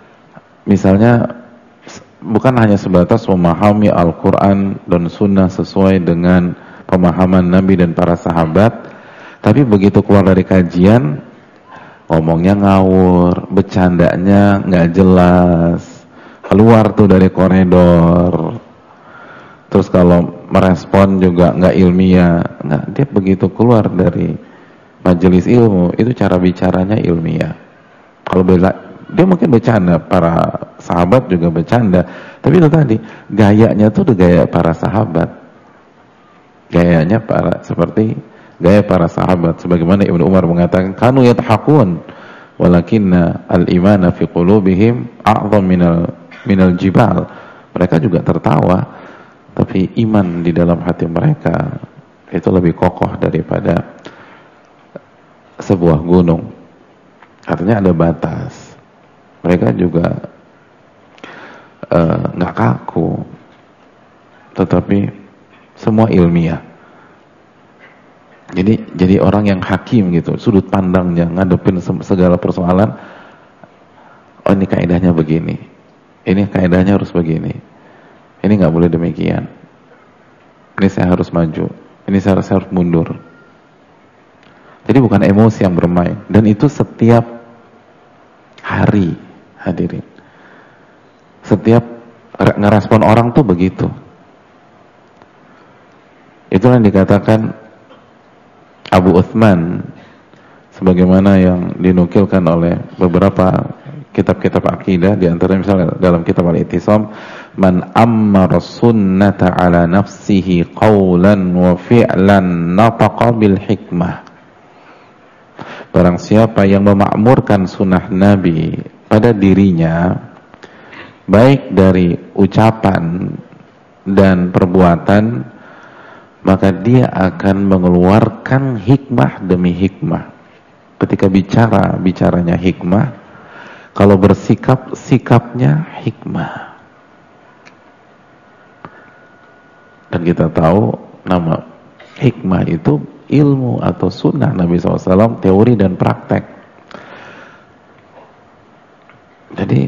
memahami Al-Quran dan Sunnah sesuai dengan pemahaman Nabi dan para sahabat, tapi begitu keluar dari kajian ngomongnya ngawur, bercandanya nggak jelas, keluar tuh dari koridor. Terus kalau merespon juga nggak ilmiah, dia begitu keluar dari majelis ilmu itu cara bicaranya ilmiah. Kalau dia mungkin bercanda, para sahabat juga bercanda, tapi itu tadi gayanya tuh gaya para sahabat, gayanya seperti gaya para sahabat. Sebagaimana Ibnu Umar mengatakan, kanu yadhakun walakinna al-imana fi qulubihim a'zam minal jibal. Mereka juga tertawa, tapi iman di dalam hati mereka itu lebih kokoh daripada sebuah gunung. Artinya ada batas. Mereka juga nggak kaku, tetapi semua ilmiah. Jadi orang yang hakim gitu, sudut pandangnya ngadepin segala persoalan. Oh, ini kaidahnya begini, ini kaidahnya harus begini, ini nggak boleh demikian, ini saya harus maju, ini saya harus mundur. Jadi bukan emosi yang bermain, dan itu setiap hari, hadirin. Setiap ngerespon orang tuh begitu. Itulah yang dikatakan Abu Uthman, sebagaimana yang dinukilkan oleh beberapa kitab-kitab akidah, di antara misalnya dalam kitab Al-I'tisam, man ammara sunnata ala nafsihi qawlan wa fi'lan nataqa bil hikmah. Barang siapa yang memakmurkan sunnah Nabi pada dirinya, baik dari ucapan dan perbuatan, maka dia akan mengeluarkan hikmah demi hikmah. Ketika bicaranya hikmah. Kalau bersikap, sikapnya hikmah. Dan kita tahu nama hikmah itu ilmu atau sunnah Nabi SAW, teori dan praktek. Jadi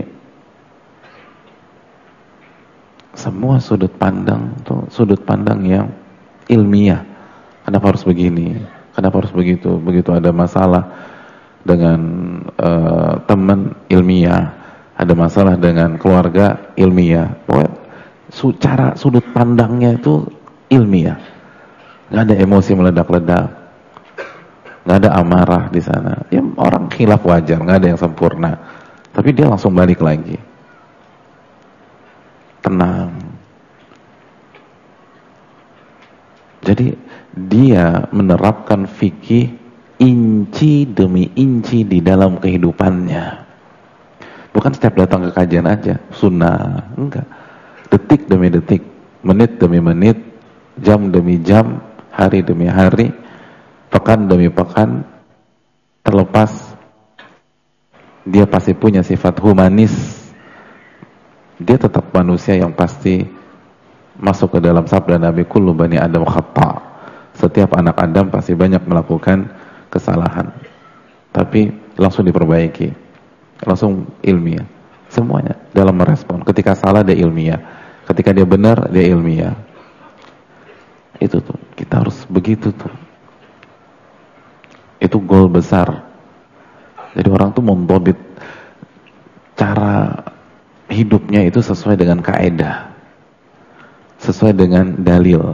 semua sudut pandang tuh sudut pandang yang ilmiah. Kenapa harus begini? Kenapa harus begitu? Begitu ada masalah dengan teman, ilmiah. Ada masalah dengan keluarga, ilmiah. Pokoknya cara sudut pandangnya itu ilmiah. Nggak ada emosi meledak-ledak, nggak ada amarah di sana. Ya, orang khilaf wajar, nggak ada yang sempurna. Tapi dia langsung balik lagi, tenang. Jadi dia menerapkan fikih inci demi inci di dalam kehidupannya. Bukan setiap datang ke kajian aja, sunnah, enggak. Detik demi detik, menit demi menit, jam demi jam, hari demi hari, pekan demi pekan, terlepas dia pasti punya sifat humanis. Dia tetap manusia yang pasti masuk ke dalam sabda Nabi, kullu bani Adam khata'. Setiap anak Adam pasti banyak melakukan kesalahan, tapi langsung diperbaiki, langsung ilmiah. Semuanya dalam merespon. Ketika salah dia ilmiah, ketika dia benar dia ilmiah. Itu tuh, kita harus begitu tuh. Itu goal besar. Jadi orang tuh membobit cara hidupnya itu sesuai dengan kaidah, sesuai dengan dalil.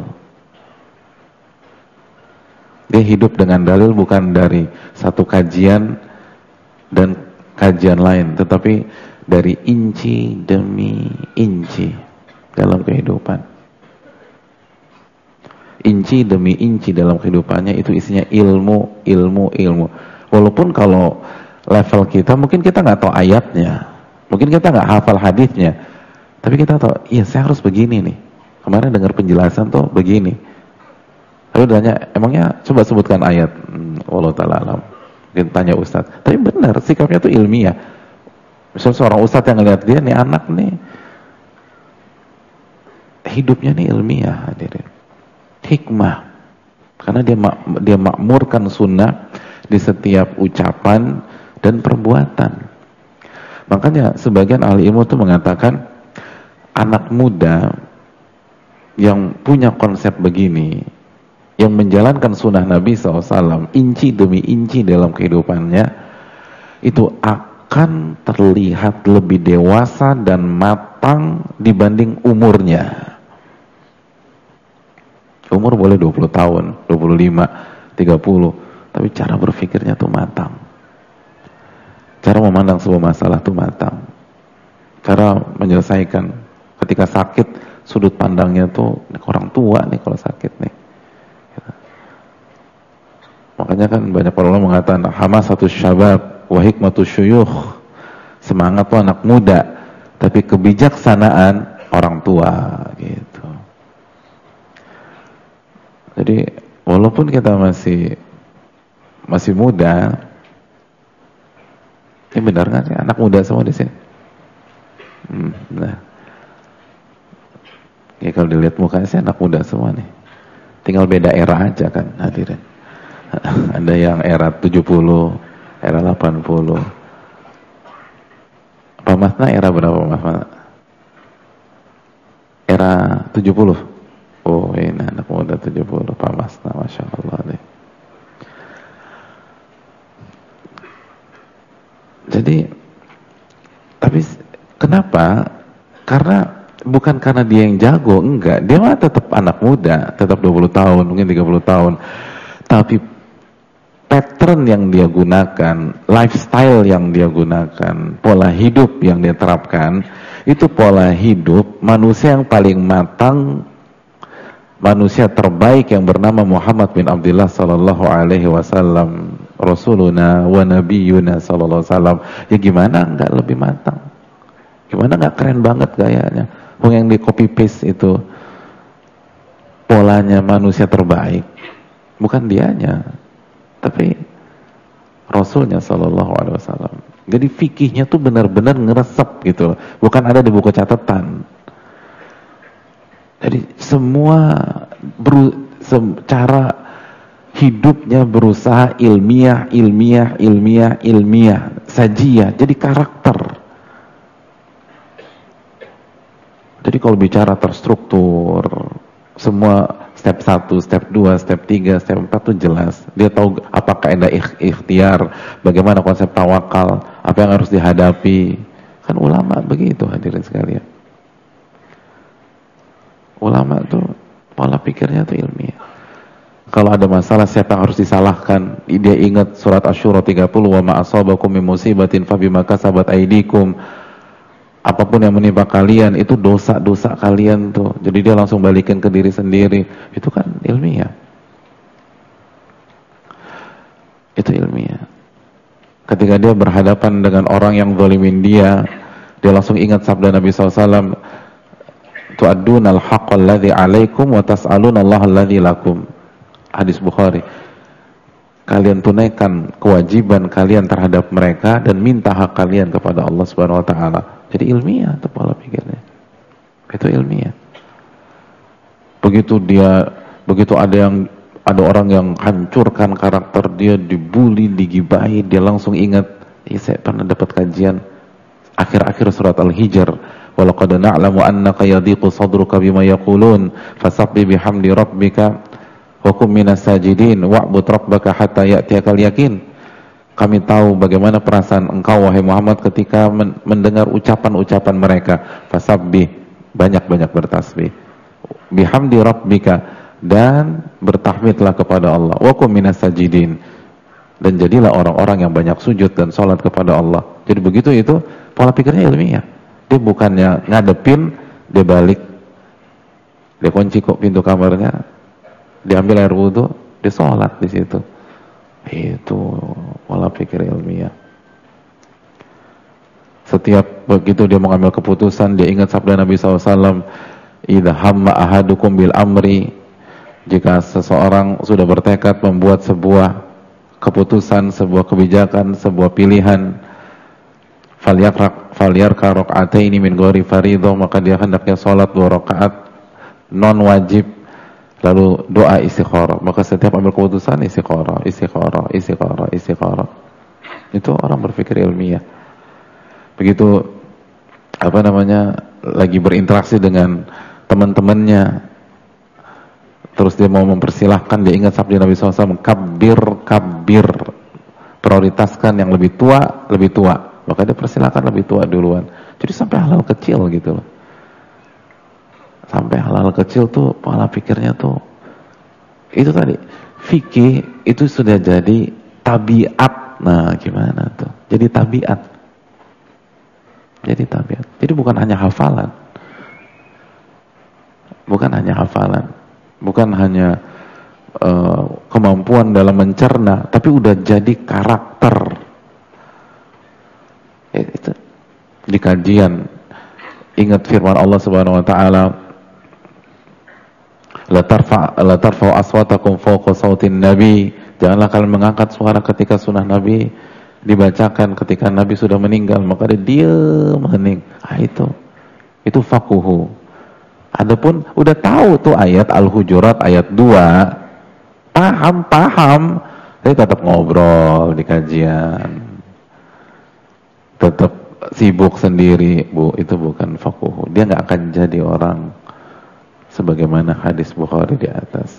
Dia hidup dengan dalil, bukan dari satu kajian dan kajian lain, tetapi dari inci demi inci dalam kehidupan. Inci demi inci dalam kehidupannya itu isinya ilmu. Walaupun kalau level kita, mungkin kita nggak tahu ayatnya, mungkin kita nggak hafal hadisnya, tapi kita tahu, iya saya harus begini nih. Kemarin dengar penjelasan tuh begini. Lalu tanya, emangnya coba sebutkan ayat. Wallahu ta'ala alam. Dia tanya ustaz. Tapi benar, sikapnya tuh ilmiah. Misalnya seorang ustaz yang ngeliat dia, nih anak nih, hidupnya nih ilmiah, hadirin. Hikmah. Karena dia makmurkan sunnah di setiap ucapan dan perbuatan. Makanya sebagian ahli ilmu tuh mengatakan, anak muda yang punya konsep begini, yang menjalankan sunnah Nabi SAW inci demi inci dalam kehidupannya, itu akan terlihat lebih dewasa dan matang dibanding umurnya. Umur boleh 20 tahun, 25, 30, tapi cara berpikirnya tuh matang. Cara memandang sebuah masalah tuh matang. Cara menyelesaikan ketika sakit, sudut pandangnya tuh orang tua nih kalau sakit nih. Makanya kan banyak para ulama mengatakan hamasatus syabab wa hikmatus syuyukh. Semangat tuh anak muda, tapi kebijaksanaan orang tua gitu. Jadi walaupun kita masih muda, ini benar nggak sih anak muda semua di sini? Nah, Ya kalau dilihat mukanya sih anak muda semua nih. Tinggal beda era aja kan hadirin. Ada yang era 70, era 80. Pak Masna era berapa Mas Masna? Era 70. Oh ini anak muda 70 Pak Masna, Masya Allah deh. Jadi, tapi kenapa? Karena bukan karena dia yang jago, enggak. Dia mah tetap anak muda, tetap 20 tahun, mungkin 30 tahun. Tapi pattern yang dia gunakan, lifestyle yang dia gunakan, pola hidup yang dia terapkan, itu pola hidup manusia yang paling matang, manusia terbaik yang bernama Muhammad bin Abdullah sallallahu alaihi wasallam, Rasuluna wa Nabiyuna sallallahu alaihi wasallam. Ya gimana enggak lebih matang? Gimana enggak keren banget gayanya? Yang di copy paste itu polanya manusia terbaik, bukan dianya, tapi Rasulnya sallallahu alaihi wasallam. Jadi fikihnya tuh benar-benar ngeresep gitu, bukan ada di buku catatan. Jadi semua cara hidupnya berusaha ilmiah, sajiyah, jadi karakter. Jadi kalau bicara terstruktur, semua step 1, step 2, step 3, step 4 itu jelas. Dia tahu apa kaidah ikhtiar, bagaimana konsep tawakal, apa yang harus dihadapi. Kan ulama begitu hadirin sekalian. Ulama tuh pola pikirnya tuh ilmiah. Kalau ada masalah siapa yang harus disalahkan, dia ingat surat Asy-Syura 30, wa ma asabakum min musibatin fabima kasabat aydikum. Apapun yang menimpa kalian itu dosa-dosa kalian tuh. Jadi dia langsung balikin ke diri sendiri. Itu kan ilmiah. Itu ilmiah. Ketika dia berhadapan dengan orang yang zalimin dia langsung ingat sabda Nabi SAW, tu'addunal haqqal ladzi 'alaikum wa tas'alunallaha alladzi lakum. Hadis Bukhari. Kalian tunaikan kewajiban kalian terhadap mereka dan minta hak kalian kepada Allah Subhanahu wa taala. Jadi ilmiah itu pola pikirnya. Itu ilmiah. Begitu ada orang yang hancurkan karakter dia, dibully, digibahi, dia langsung ingat, saya pernah dapat kajian akhir-akhir surat Al-Hijr, walaqad na'lamu annaka yadhiqu sadruka bima yaqulun fasabbih bihamdi rabbika wa kum minas sajidin wa'bud rabbaka hatta ya'tiyakal yakin. Kami tahu bagaimana perasaan engkau wahai Muhammad ketika mendengar ucapan-ucapan mereka. Fasabbih, banyak-banyak bertasbih. Bihamdi rabbika, dan bertahmidlah kepada Allah. Wa kum minas sajidin, dan jadilah orang-orang yang banyak sujud dan salat kepada Allah. Jadi begitu itu pola pikirnya ilmiah. Dia bukannya ngadepin, dia balik. Dia kunci kok pintu kamarnya, diambil air wudu, dia salat di situ. Itu pola pikir ilmiah. Setiap begitu dia mengambil keputusan, dia ingat sabda Nabi SAW, idza hamma ahadukum bil amri, jika seseorang sudah bertekad membuat sebuah keputusan, sebuah kebijakan, sebuah pilihan, falyarka raka'ataini min ghairi fardhah, maka dia hendaknya salat 2 rakaat non wajib, lalu doa istikharah. Maka setiap ambil keputusan istikharah. Itu orang berpikir ilmiah. Begitu lagi berinteraksi dengan teman-temannya, terus dia mau mempersilahkan, dia ingat sabda Nabi SAW, kabir, prioritaskan yang lebih tua, maka dia persilahkan lebih tua duluan. Jadi sampai hal-hal kecil gitu loh. Sampai hal-hal kecil tuh pola pikirnya tuh itu tadi, fikih itu sudah jadi tabiat. Nah gimana tuh, jadi tabiat. Jadi bukan hanya hafalan, bukan hanya kemampuan dalam mencerna, tapi udah jadi karakter. Itu di kajian ingat firman Allah Subhanahu wa taala, la tarfa'u aswatakum fawqa sautin nabi, janganlah kalian mengangkat suara ketika sunnah Nabi dibacakan ketika Nabi sudah meninggal, maka dia diam hening. Itu fakuhu, Adapun udah tahu tuh ayat Al-Hujurat ayat 2, paham, tapi tetap ngobrol di kajian, tetap sibuk sendiri, Bu, itu bukan faqih. Dia nggak akan jadi orang sebagaimana hadis Bukhari di atas.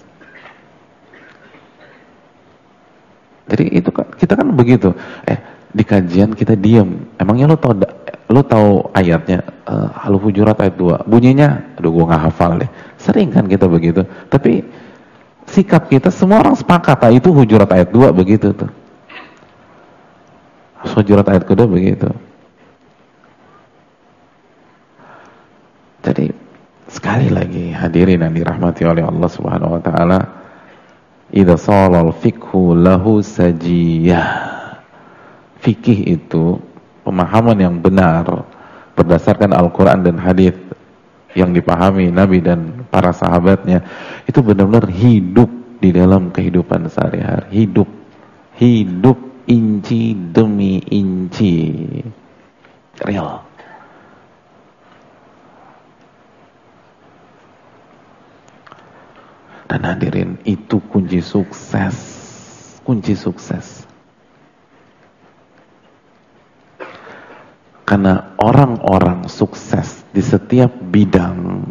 Jadi itu kan, kita kan begitu. Di kajian kita diam. Emangnya lo tahu ayatnya Al-Hujurat ayat 2. Bunyinya, aduh gua nggak hafal deh. Sering kan kita begitu. Tapi sikap kita semua orang sepakat, itu Hujurat ayat 2 begitu tuh. Hujurat ayat kedua begitu. Jadi sekali lagi hadirin yang dirahmati oleh Allah Subhanahu wa taala, idza shalal fiqhu lahu sajiyah. Fikih itu pemahaman yang benar berdasarkan Al-Qur'an dan hadis yang dipahami Nabi dan para sahabatnya, itu benar-benar hidup di dalam kehidupan sehari-hari, hidup inci demi inci, real. Dan hadirin, itu kunci sukses. Karena orang-orang sukses di setiap bidang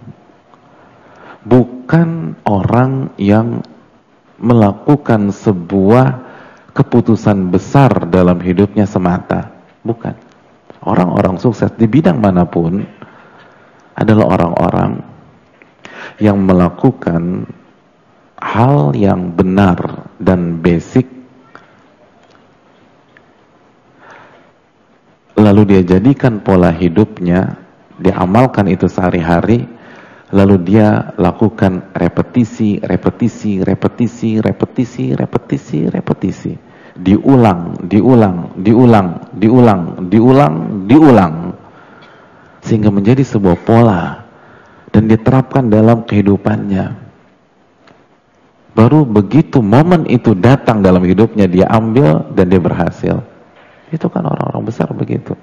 bukan orang yang melakukan sebuah keputusan besar dalam hidupnya semata. Bukan. Orang-orang sukses di bidang manapun adalah orang-orang yang melakukan hal yang benar dan basic, lalu dia jadikan pola hidupnya, dia amalkan itu sehari-hari, lalu dia lakukan repetisi, diulang, sehingga menjadi sebuah pola dan diterapkan dalam kehidupannya. Baru begitu momen itu datang dalam hidupnya, dia ambil dan dia berhasil. Itu kan orang-orang besar begitu.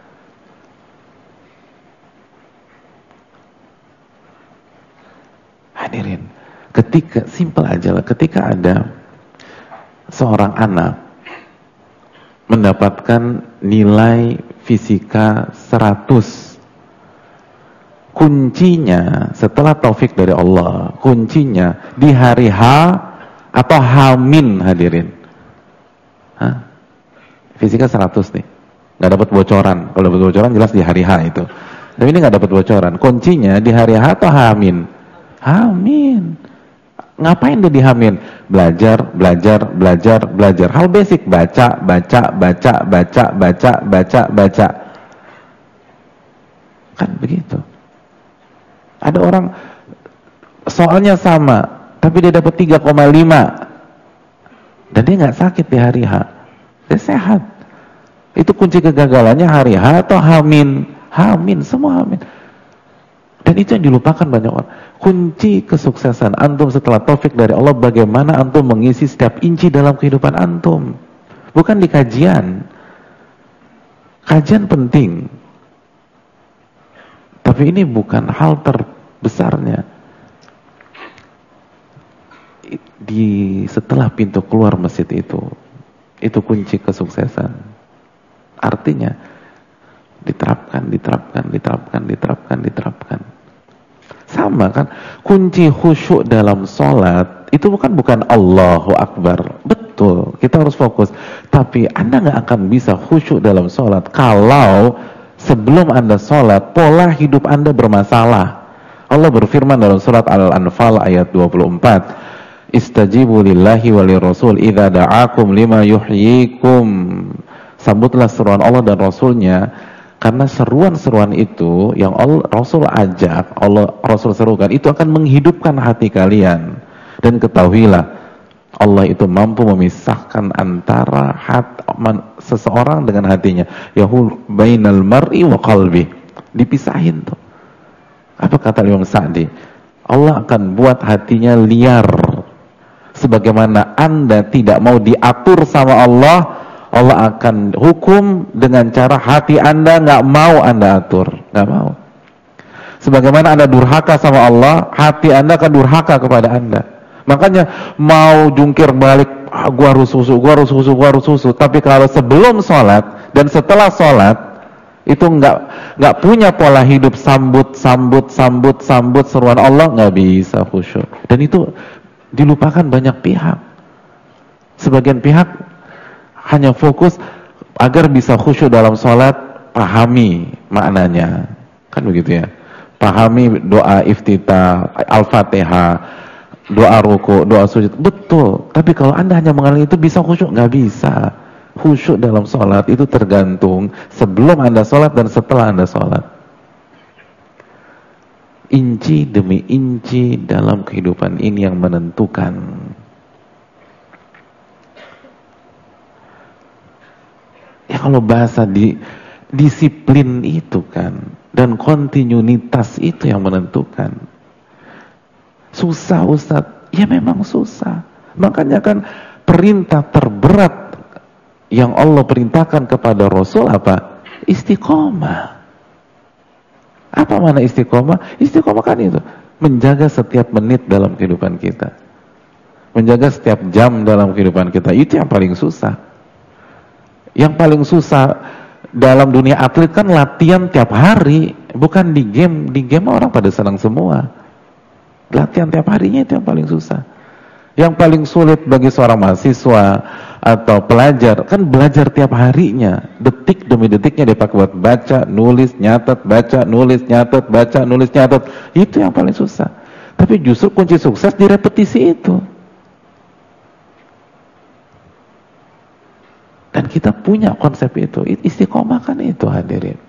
Hadirin, simpel aja lah, ketika ada seorang anak mendapatkan nilai fisika 100, kuncinya setelah taufik dari Allah, kuncinya di hari H atau H-, hadirin. Fisika 100 nih, nggak dapat bocoran. Kalau dapat bocoran jelas di hari H itu. Tapi ini nggak dapat bocoran. Kuncinya di hari H atau H-. Ngapain dia di H-? Belajar. Hal basic, baca. Kan begitu. Ada orang soalnya sama, tapi dia dapat 3,5 dan dia nggak sakit di hari H, dia sehat. Itu kunci kegagalannya hari H atau H-, semua H-. Dan itu yang dilupakan banyak orang. Kunci kesuksesan antum setelah taufik dari Allah, bagaimana antum mengisi setiap inci dalam kehidupan antum, bukan di kajian. Kajian penting, tapi ini bukan hal terbesarnya. Setelah pintu keluar masjid itu kunci kesuksesan. Artinya diterapkan. Sama kan, kunci khusyuk dalam sholat itu bukan Allahu Akbar. Betul, kita harus fokus. Tapi Anda nggak akan bisa khusyuk dalam sholat kalau sebelum Anda sholat, pola hidup Anda bermasalah. Allah berfirman dalam surat Al-Anfal ayat 24, Istajibu lillahi walirrasul idza da'akum lima yuhyikum. Sambutlah seruan Allah dan Rasulnya, karena seruan-seruan itu yang Rasul ajak, Rasul serukan, itu akan menghidupkan hati kalian. Dan ketahuilah, Allah itu mampu memisahkan antara seseorang dengan hatinya. Yahul bainal mar'i wa qalbi. Dipisahin tuh. Apa kata Imam Sa'di? Allah akan buat hatinya liar. Sebagaimana Anda tidak mau diatur sama Allah, Allah akan hukum dengan cara hati Anda nggak mau Anda atur, nggak mau. Sebagaimana Anda durhaka sama Allah, hati Anda akan durhaka kepada Anda. Makanya mau jungkir balik, gua harus susu. Tapi kalau sebelum sholat dan setelah sholat itu nggak punya pola hidup sambut seruan Allah, nggak bisa khusyuk. Dan itu dilupakan banyak pihak. Sebagian pihak hanya fokus agar bisa khusyuk dalam sholat, pahami maknanya, kan begitu ya. Pahami doa iftitah, al-fatihah, doa ruku, doa sujud, betul. Tapi kalau Anda hanya mengenal itu bisa khusyuk? Nggak bisa. Khusyuk dalam sholat itu tergantung sebelum Anda sholat dan setelah Anda sholat. Inci demi inci dalam kehidupan ini yang menentukan. Ya kalau bahasa disiplin itu kan, dan kontinuitas itu yang menentukan. Susah Ustaz, ya memang susah. Makanya kan perintah terberat yang Allah perintahkan kepada Rasul apa? Istiqomah. Apa makna istiqomah? Istiqomah kan itu, menjaga setiap menit dalam kehidupan kita, menjaga setiap jam dalam kehidupan kita. Itu yang paling susah. Yang paling susah dalam dunia atlet kan latihan tiap hari, bukan di game. Di game orang pada senang semua. Latihan tiap harinya itu yang paling susah. Yang paling sulit bagi seorang mahasiswa atau pelajar kan belajar tiap harinya, detik demi detiknya dia pakai buat baca, nulis, nyatet, baca, nulis, nyatet, baca, nulis, nyatet. Itu yang paling susah. Tapi justru kunci sukses di repetisi itu. Dan kita punya konsep itu. Istiqomah kan itu, hadirin.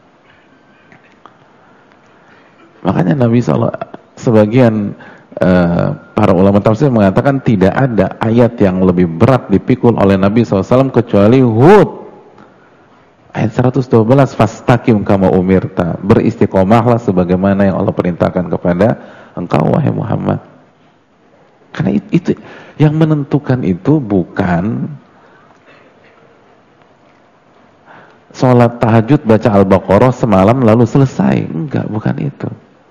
Makanya Nabi SAW, sebagian para ulama tafsir mengatakan tidak ada ayat yang lebih berat dipikul oleh Nabi SAW kecuali Hud. Ayat 112, fastaqim kama umirta, beristiqomahlah sebagaimana yang Allah perintahkan kepada engkau wahai Muhammad. Karena itu yang menentukan, itu bukan sholat tahajud baca Al-Baqarah semalam lalu selesai. Enggak, bukan itu.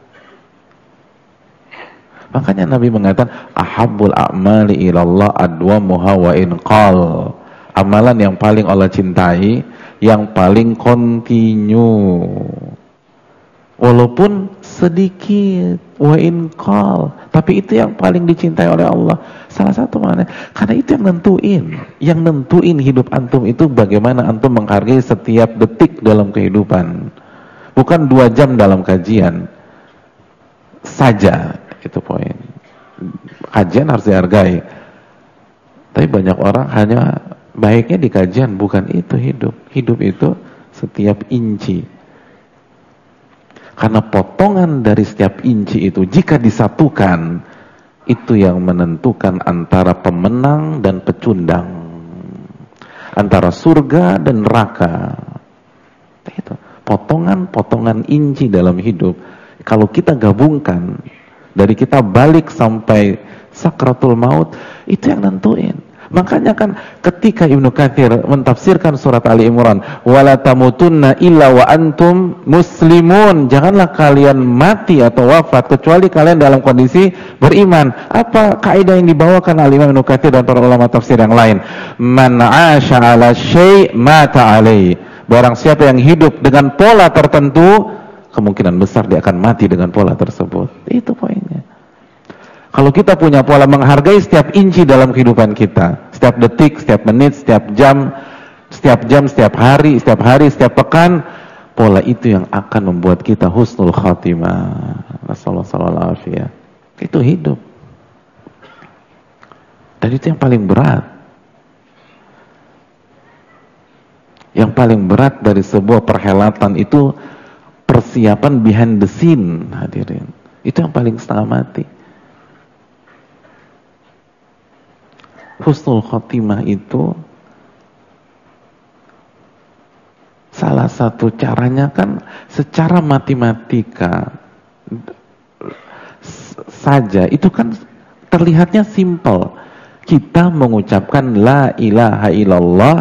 Makanya Nabi mengatakan ahabbul a'mali ilallah adwamuha wa in qal. Amalan yang paling Allah cintai, yang paling kontinu, walaupun sedikit, wa in qal, tapi itu yang paling dicintai oleh Allah. Salah satu mana? Karena itu yang nentuin hidup antum itu bagaimana antum menghargai setiap detik dalam kehidupan. Bukan 2 jam dalam kajian saja. Itu poin. Kajian harus dihargai. Tapi banyak orang hanya baiknya di kajian, bukan itu hidup. Hidup itu setiap inci. Karena potongan dari setiap inci itu jika disatukan, itu yang menentukan antara pemenang dan pecundang, antara surga dan neraka. Itu potongan-potongan inci dalam hidup. Kalau kita gabungkan, dari kita balik sampai sakratul maut, itu yang nentuin. Makanya kan ketika Ibnu Katsir mentafsirkan surat Ali Imran, wala tamutunna illa wa antum muslimun, janganlah kalian mati atau wafat kecuali kalian dalam kondisi beriman. Apa kaidah yang dibawakan oleh Imam Ibnu Katsir dan para ulama tafsir yang lain? Man 'asha 'ala syai' mata 'alaihi. Barang siapa yang hidup dengan pola tertentu, kemungkinan besar dia akan mati dengan pola tersebut. Itu poinnya. Kalau kita punya pola menghargai setiap inci dalam kehidupan kita, setiap detik, setiap menit, setiap jam, setiap hari, setiap pekan, pola itu yang akan membuat kita husnul khatimah. Nasallallahu alaihi. Itu hidup. Dan itu yang paling berat. Yang paling berat dari sebuah perhelatan itu persiapan behind the scene, hadirin. Itu yang paling setengah mati. Husnul khotimah itu salah satu caranya kan secara matematika saja, itu kan terlihatnya simple. Kita mengucapkan la ilaha illallah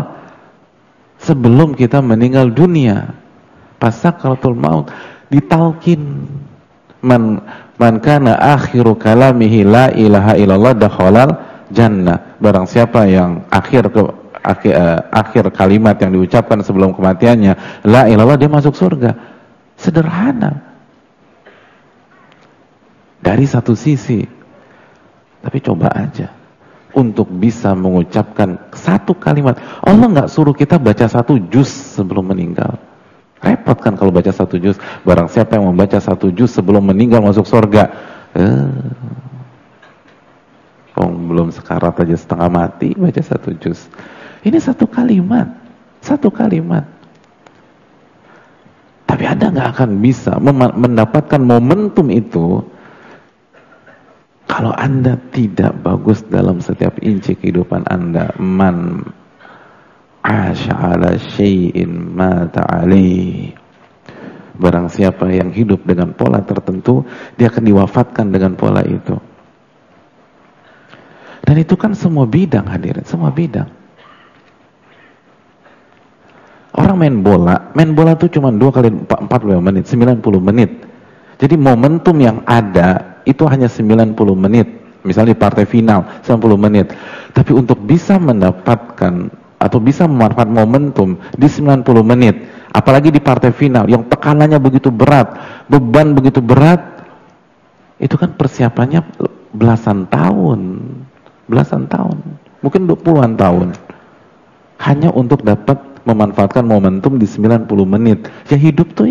sebelum kita meninggal dunia. Pas sakratul maut ditalkin Man kana akhiru kalamihi la ilaha illallah dakhalal jannah. Barang siapa yang akhir kalimat yang diucapkan sebelum kematiannya la ilallah, dia masuk surga. Sederhana dari satu sisi, tapi coba aja untuk bisa mengucapkan satu kalimat. Allah nggak suruh kita baca satu juz sebelum meninggal. Repot kan kalau baca satu juz. Barang siapa yang membaca satu juz sebelum meninggal masuk surga. Belum sekarat aja setengah mati baca satu juz. Ini satu kalimat. Tapi Anda nggak akan bisa mendapatkan momentum itu kalau Anda tidak bagus dalam setiap inci kehidupan Anda. Man asya ala syai'in mata alaih. Barang siapa yang hidup dengan pola tertentu, dia akan diwafatkan dengan pola itu. Dan itu kan semua bidang, hadirin, semua bidang. Orang main bola tuh cuma 2 kali 40 menit, 90 menit. Jadi momentum yang ada itu hanya 90 menit. Misalnya di partai final 90 menit. Tapi untuk bisa mendapatkan atau bisa memanfaatkan momentum di 90 menit, apalagi di partai final yang tekanannya begitu berat, beban begitu berat, itu kan persiapannya belasan tahun, mungkin 20-an tahun, hanya untuk dapat memanfaatkan momentum di 90 menit. Ya hidup tuh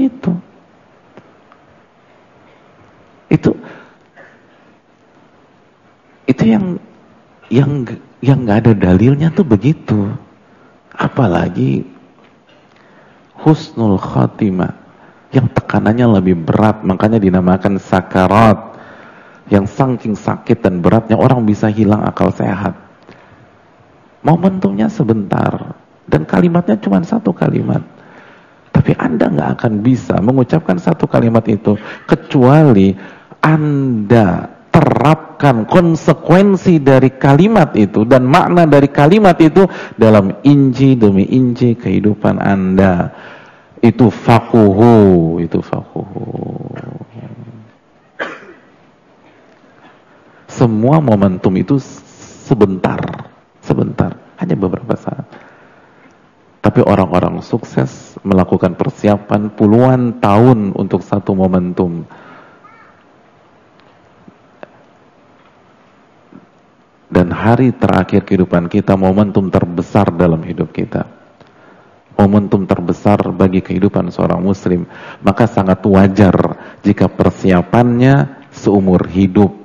itu yang nggak ada dalilnya tuh begitu. Apalagi husnul khatimah yang tekanannya lebih berat, makanya dinamakan sakarat, yang saking sakit dan beratnya orang bisa hilang akal sehat. Momentumnya sebentar dan kalimatnya cuma satu kalimat, tapi Anda nggak akan bisa mengucapkan satu kalimat itu kecuali Anda terapkan konsekuensi dari kalimat itu dan makna dari kalimat itu dalam inci demi inci kehidupan Anda. Itu faquhu. Semua momentum itu sebentar, hanya beberapa saat. Tapi orang-orang sukses melakukan persiapan puluhan tahun untuk satu momentum. Dan hari terakhir kehidupan kita, momentum terbesar dalam hidup kita, momentum terbesar bagi kehidupan seorang muslim. Maka sangat wajar jika persiapannya seumur hidup.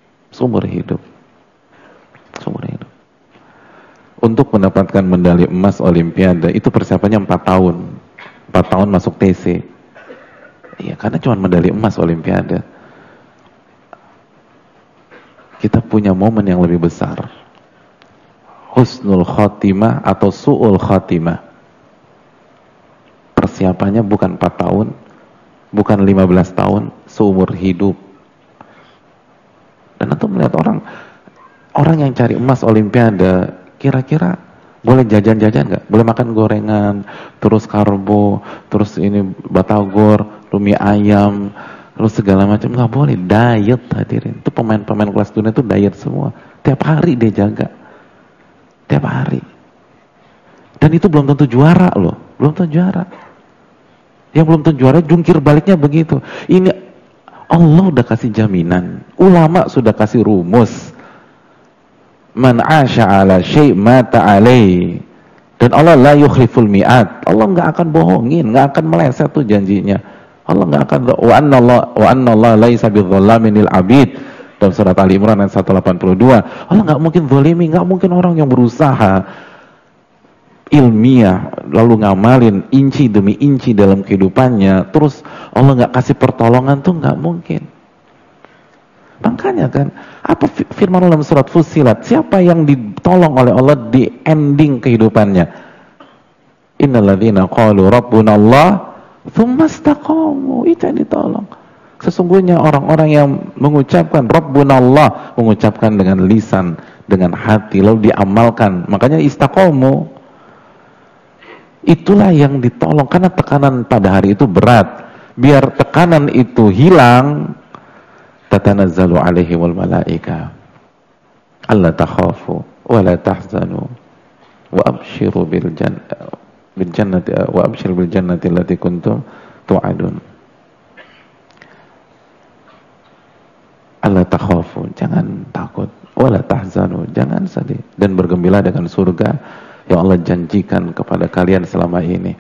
Untuk mendapatkan medali emas olimpiade itu persiapannya 4 tahun. 4 tahun masuk TC. Iya, karena cuma medali emas olimpiade. Kita punya momen yang lebih besar, husnul khotimah atau su'ul khotimah. Persiapannya bukan 4 tahun, bukan 15 tahun, seumur hidup. Dan itu melihat orang yang cari emas olimpiade, kira-kira boleh jajan-jajan nggak? Boleh makan gorengan, terus karbo, terus ini batagor, mie ayam, terus segala macam, nggak boleh. Diet, hadirin. Itu pemain-pemain kelas dunia itu diet semua. Tiap hari dia jaga. Tiap hari. Dan itu belum tentu juara loh. Belum tentu juara. Yang belum tentu juara jungkir baliknya begitu. Ini Allah udah kasih jaminan. Ulama sudah kasih rumus. Man asya ala syai' mata alai. Dan Allah la yukhliful mi'ad. Allah nggak akan bohongin, nggak akan meleset tuh janjinya. Allah nggak akan, wa anna Allah laisa bidzalamin lil abid, dalam surat Ali Imran ayat 182. Allah nggak mungkin zalimi, nggak mungkin orang yang berusaha ilmiah lalu ngamalin inci demi inci dalam kehidupannya terus Allah nggak kasih pertolongan, tuh nggak mungkin. Makanya kan apa firman Allah dalam surat Fussilat, siapa yang ditolong oleh Allah di ending kehidupannya? Innalladzina qalu rabbuna Allah tsumma istaqamu, itu yang ditolong. Sesungguhnya orang-orang yang mengucapkan Rabbuna Allah, mengucapkan dengan lisan, dengan hati, lalu diamalkan, makanya istaqamu. Itulah yang ditolong, karena tekanan pada hari itu berat. Biar tekanan itu hilang, tatanazzalu alaihimul malaika alla takhafu wa la tahzanu wa abshiru bil jannati wa abshir bil jannati allati kuntum tu'adun. Alla takhafu, jangan takut, wa la tahzanu, jangan sedih, dan bergembira dengan surga yang Allah janjikan kepada kalian selama ini.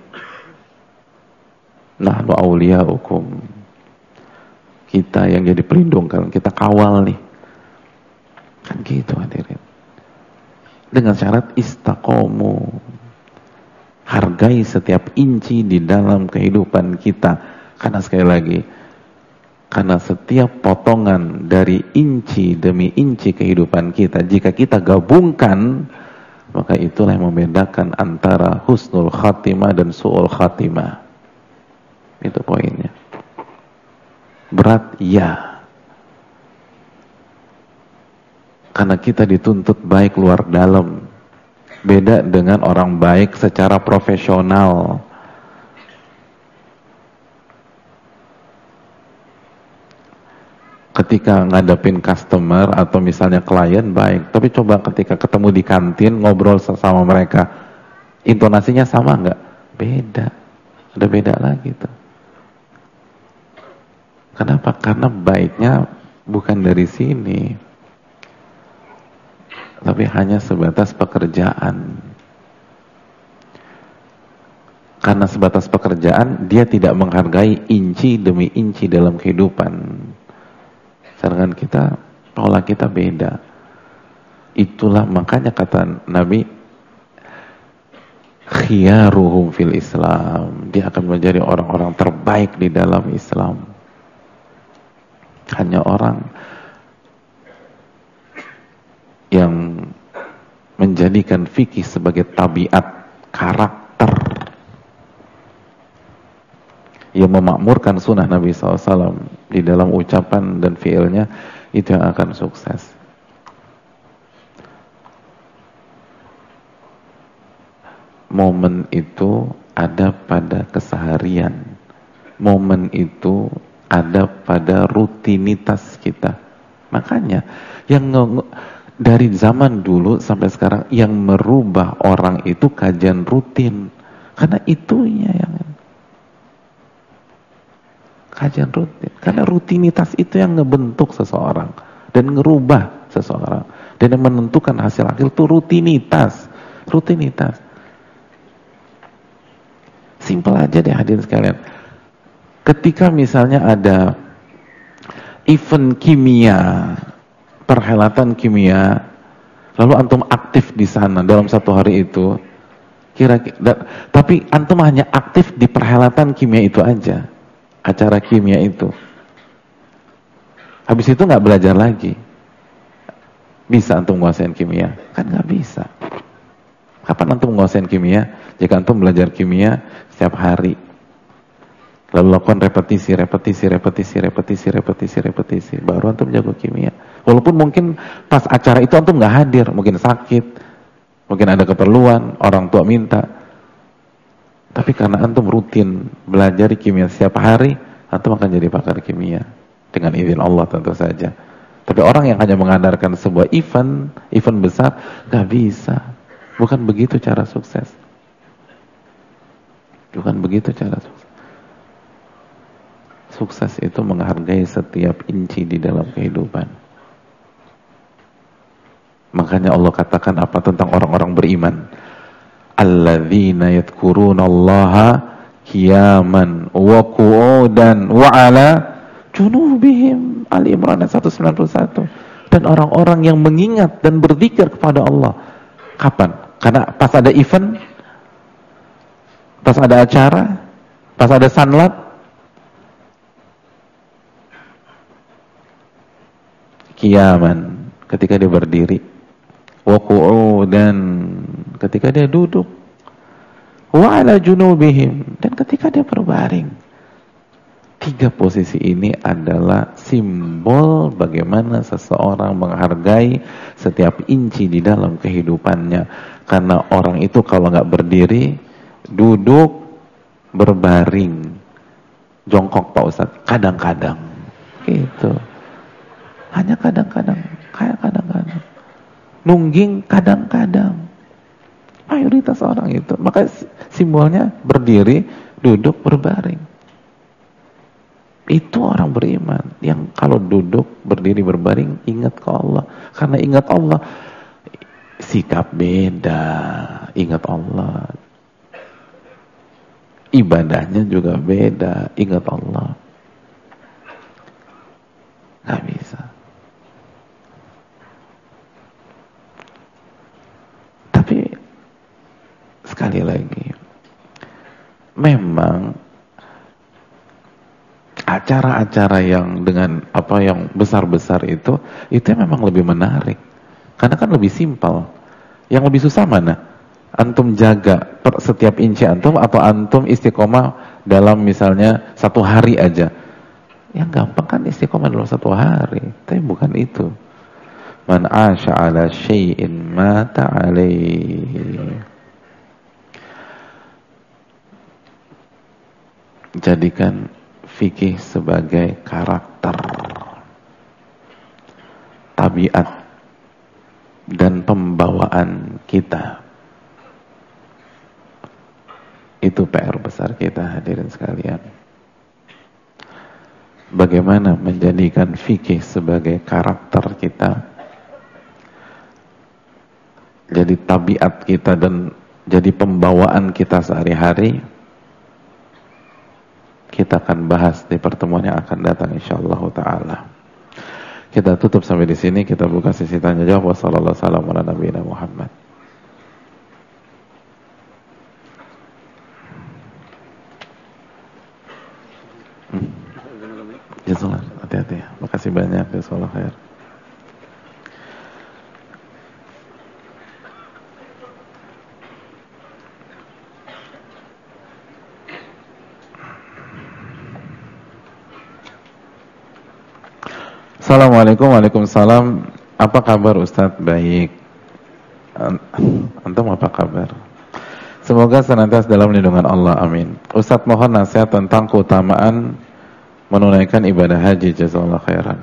Nahnu awliyaukum, kita yang jadi pelindung kalian, kita kawal nih. Kan gitu hadirin. Dengan syarat istaqomu, hargai setiap inci di dalam kehidupan kita. Karena sekali lagi, karena setiap potongan dari inci demi inci kehidupan kita, jika kita gabungkan, maka itulah yang membedakan antara husnul khatimah dan su'ul khatimah. Itu poinnya. Berat, ya. Karena kita dituntut baik luar dalam. Beda dengan orang baik secara profesional. Ketika ngadepin customer atau misalnya klien baik, tapi coba ketika ketemu di kantin ngobrol sama mereka, intonasinya sama nggak? Beda, udah beda lagi tuh. Kenapa? Karena baiknya bukan dari sini, tapi hanya sebatas pekerjaan. Karena sebatas pekerjaan, dia tidak menghargai inci demi inci dalam kehidupan. Sedangkan kita, pola kita beda. Itulah makanya kata Nabi, khiyaruhum fil Islam. Dia akan menjadi orang-orang terbaik di dalam Islam. Hanya orang yang menjadikan fikih sebagai tabiat, karakter, yang memakmurkan sunnah Nabi SAW di dalam ucapan dan fiilnya, itu yang akan sukses. Momen itu ada pada keseharian. Momen itu ada pada rutinitas kita. Makanya yang dari zaman dulu sampai sekarang yang merubah orang itu kajian rutin. Karena itunya yang kajian rutin. Karena rutinitas itu yang ngebentuk seseorang dan ngerubah seseorang. Dan yang menentukan hasil akhir itu rutinitas. Rutinitas. Simpel aja deh hadirin sekalian. Ketika misalnya ada event kimia, perhelatan kimia, lalu antum aktif di sana dalam satu hari itu, kira-kira, tapi antum hanya aktif di perhelatan kimia itu aja, acara kimia itu. Habis itu nggak belajar lagi. Bisa antum nguasain kimia? Kan nggak bisa. Kapan antum nguasain kimia? Jika antum belajar kimia setiap hari, lalu lakukan repetisi, baru antum jago kimia. Walaupun mungkin pas acara itu antum nggak hadir, mungkin sakit, mungkin ada keperluan, orang tua minta. Tapi karena antum rutin belajar kimia setiap hari, antum akan jadi pakar kimia dengan izin Allah tentu saja. Tapi orang yang hanya mengandalkan sebuah event besar, nggak bisa. Bukan begitu cara sukses. Bukan begitu cara sukses. Sukses itu menghargai setiap inci di dalam kehidupan. Makanya Allah katakan apa tentang orang-orang beriman? Alladzina yadhkurunallaha qiyaman wa qu'udan wa 'ala junubihim. Ali Imran 191. Dan orang-orang yang mengingat dan berzikir kepada Allah. Kapan? Karena pas ada event, pas ada acara, pas ada sanlat, qiyaman, ketika dia berdiri, wa qu'udan, ketika dia duduk, wa 'ala junubihim, dan ketika dia berbaring. Tiga posisi ini adalah simbol bagaimana seseorang menghargai setiap inci di dalam kehidupannya. Karena orang itu kalau nggak berdiri, duduk, berbaring, jongkok Pak Ustadz, kadang-kadang gitu. Hanya kadang-kadang, kayak kadang-kadang. Nungging kadang-kadang. Mayoritas orang itu. Maka simbolnya berdiri, duduk, berbaring. Itu orang beriman. Yang kalau duduk, berdiri, berbaring, ingat ke Allah. Karena ingat Allah, sikap beda. Ingat Allah. Ibadahnya juga beda. Ingat Allah. Gak bisa. Tapi sekali lagi, memang acara-acara yang dengan apa yang besar-besar itu memang lebih menarik. Karena kan lebih simpel. Yang lebih susah mana? Antum jaga setiap inci antum atau antum istiqomah dalam misalnya 1 hari aja. Yang gampang kan istiqomah dalam 1 hari. Tapi bukan itu. Man 'asha 'ala syai'in mata 'alaihi. Jadikan fikih sebagai karakter, tabiat, dan pembawaan kita. Itu PR besar kita, hadirin sekalian. Bagaimana menjadikan fikih sebagai karakter kita, jadi tabiat kita dan jadi pembawaan kita sehari-hari. Kita akan bahas di pertemuan yang akan datang insyaallah taala. Kita tutup sampai di sini, kita buka sesi tanya jawab. Wassallallahu ala nabiyina Muhammad. Jazakallah, hati-hati ya. Makasih banyak, jazakallah khair. Assalamualaikum. Waalaikumsalam. Apa kabar Ustadz? Baik. Antum apa kabar? Semoga senantiasa dalam lindungan Allah, amin. Ustadz mohon nasihat tentang keutamaan menunaikan ibadah haji. Jazakallah khairan.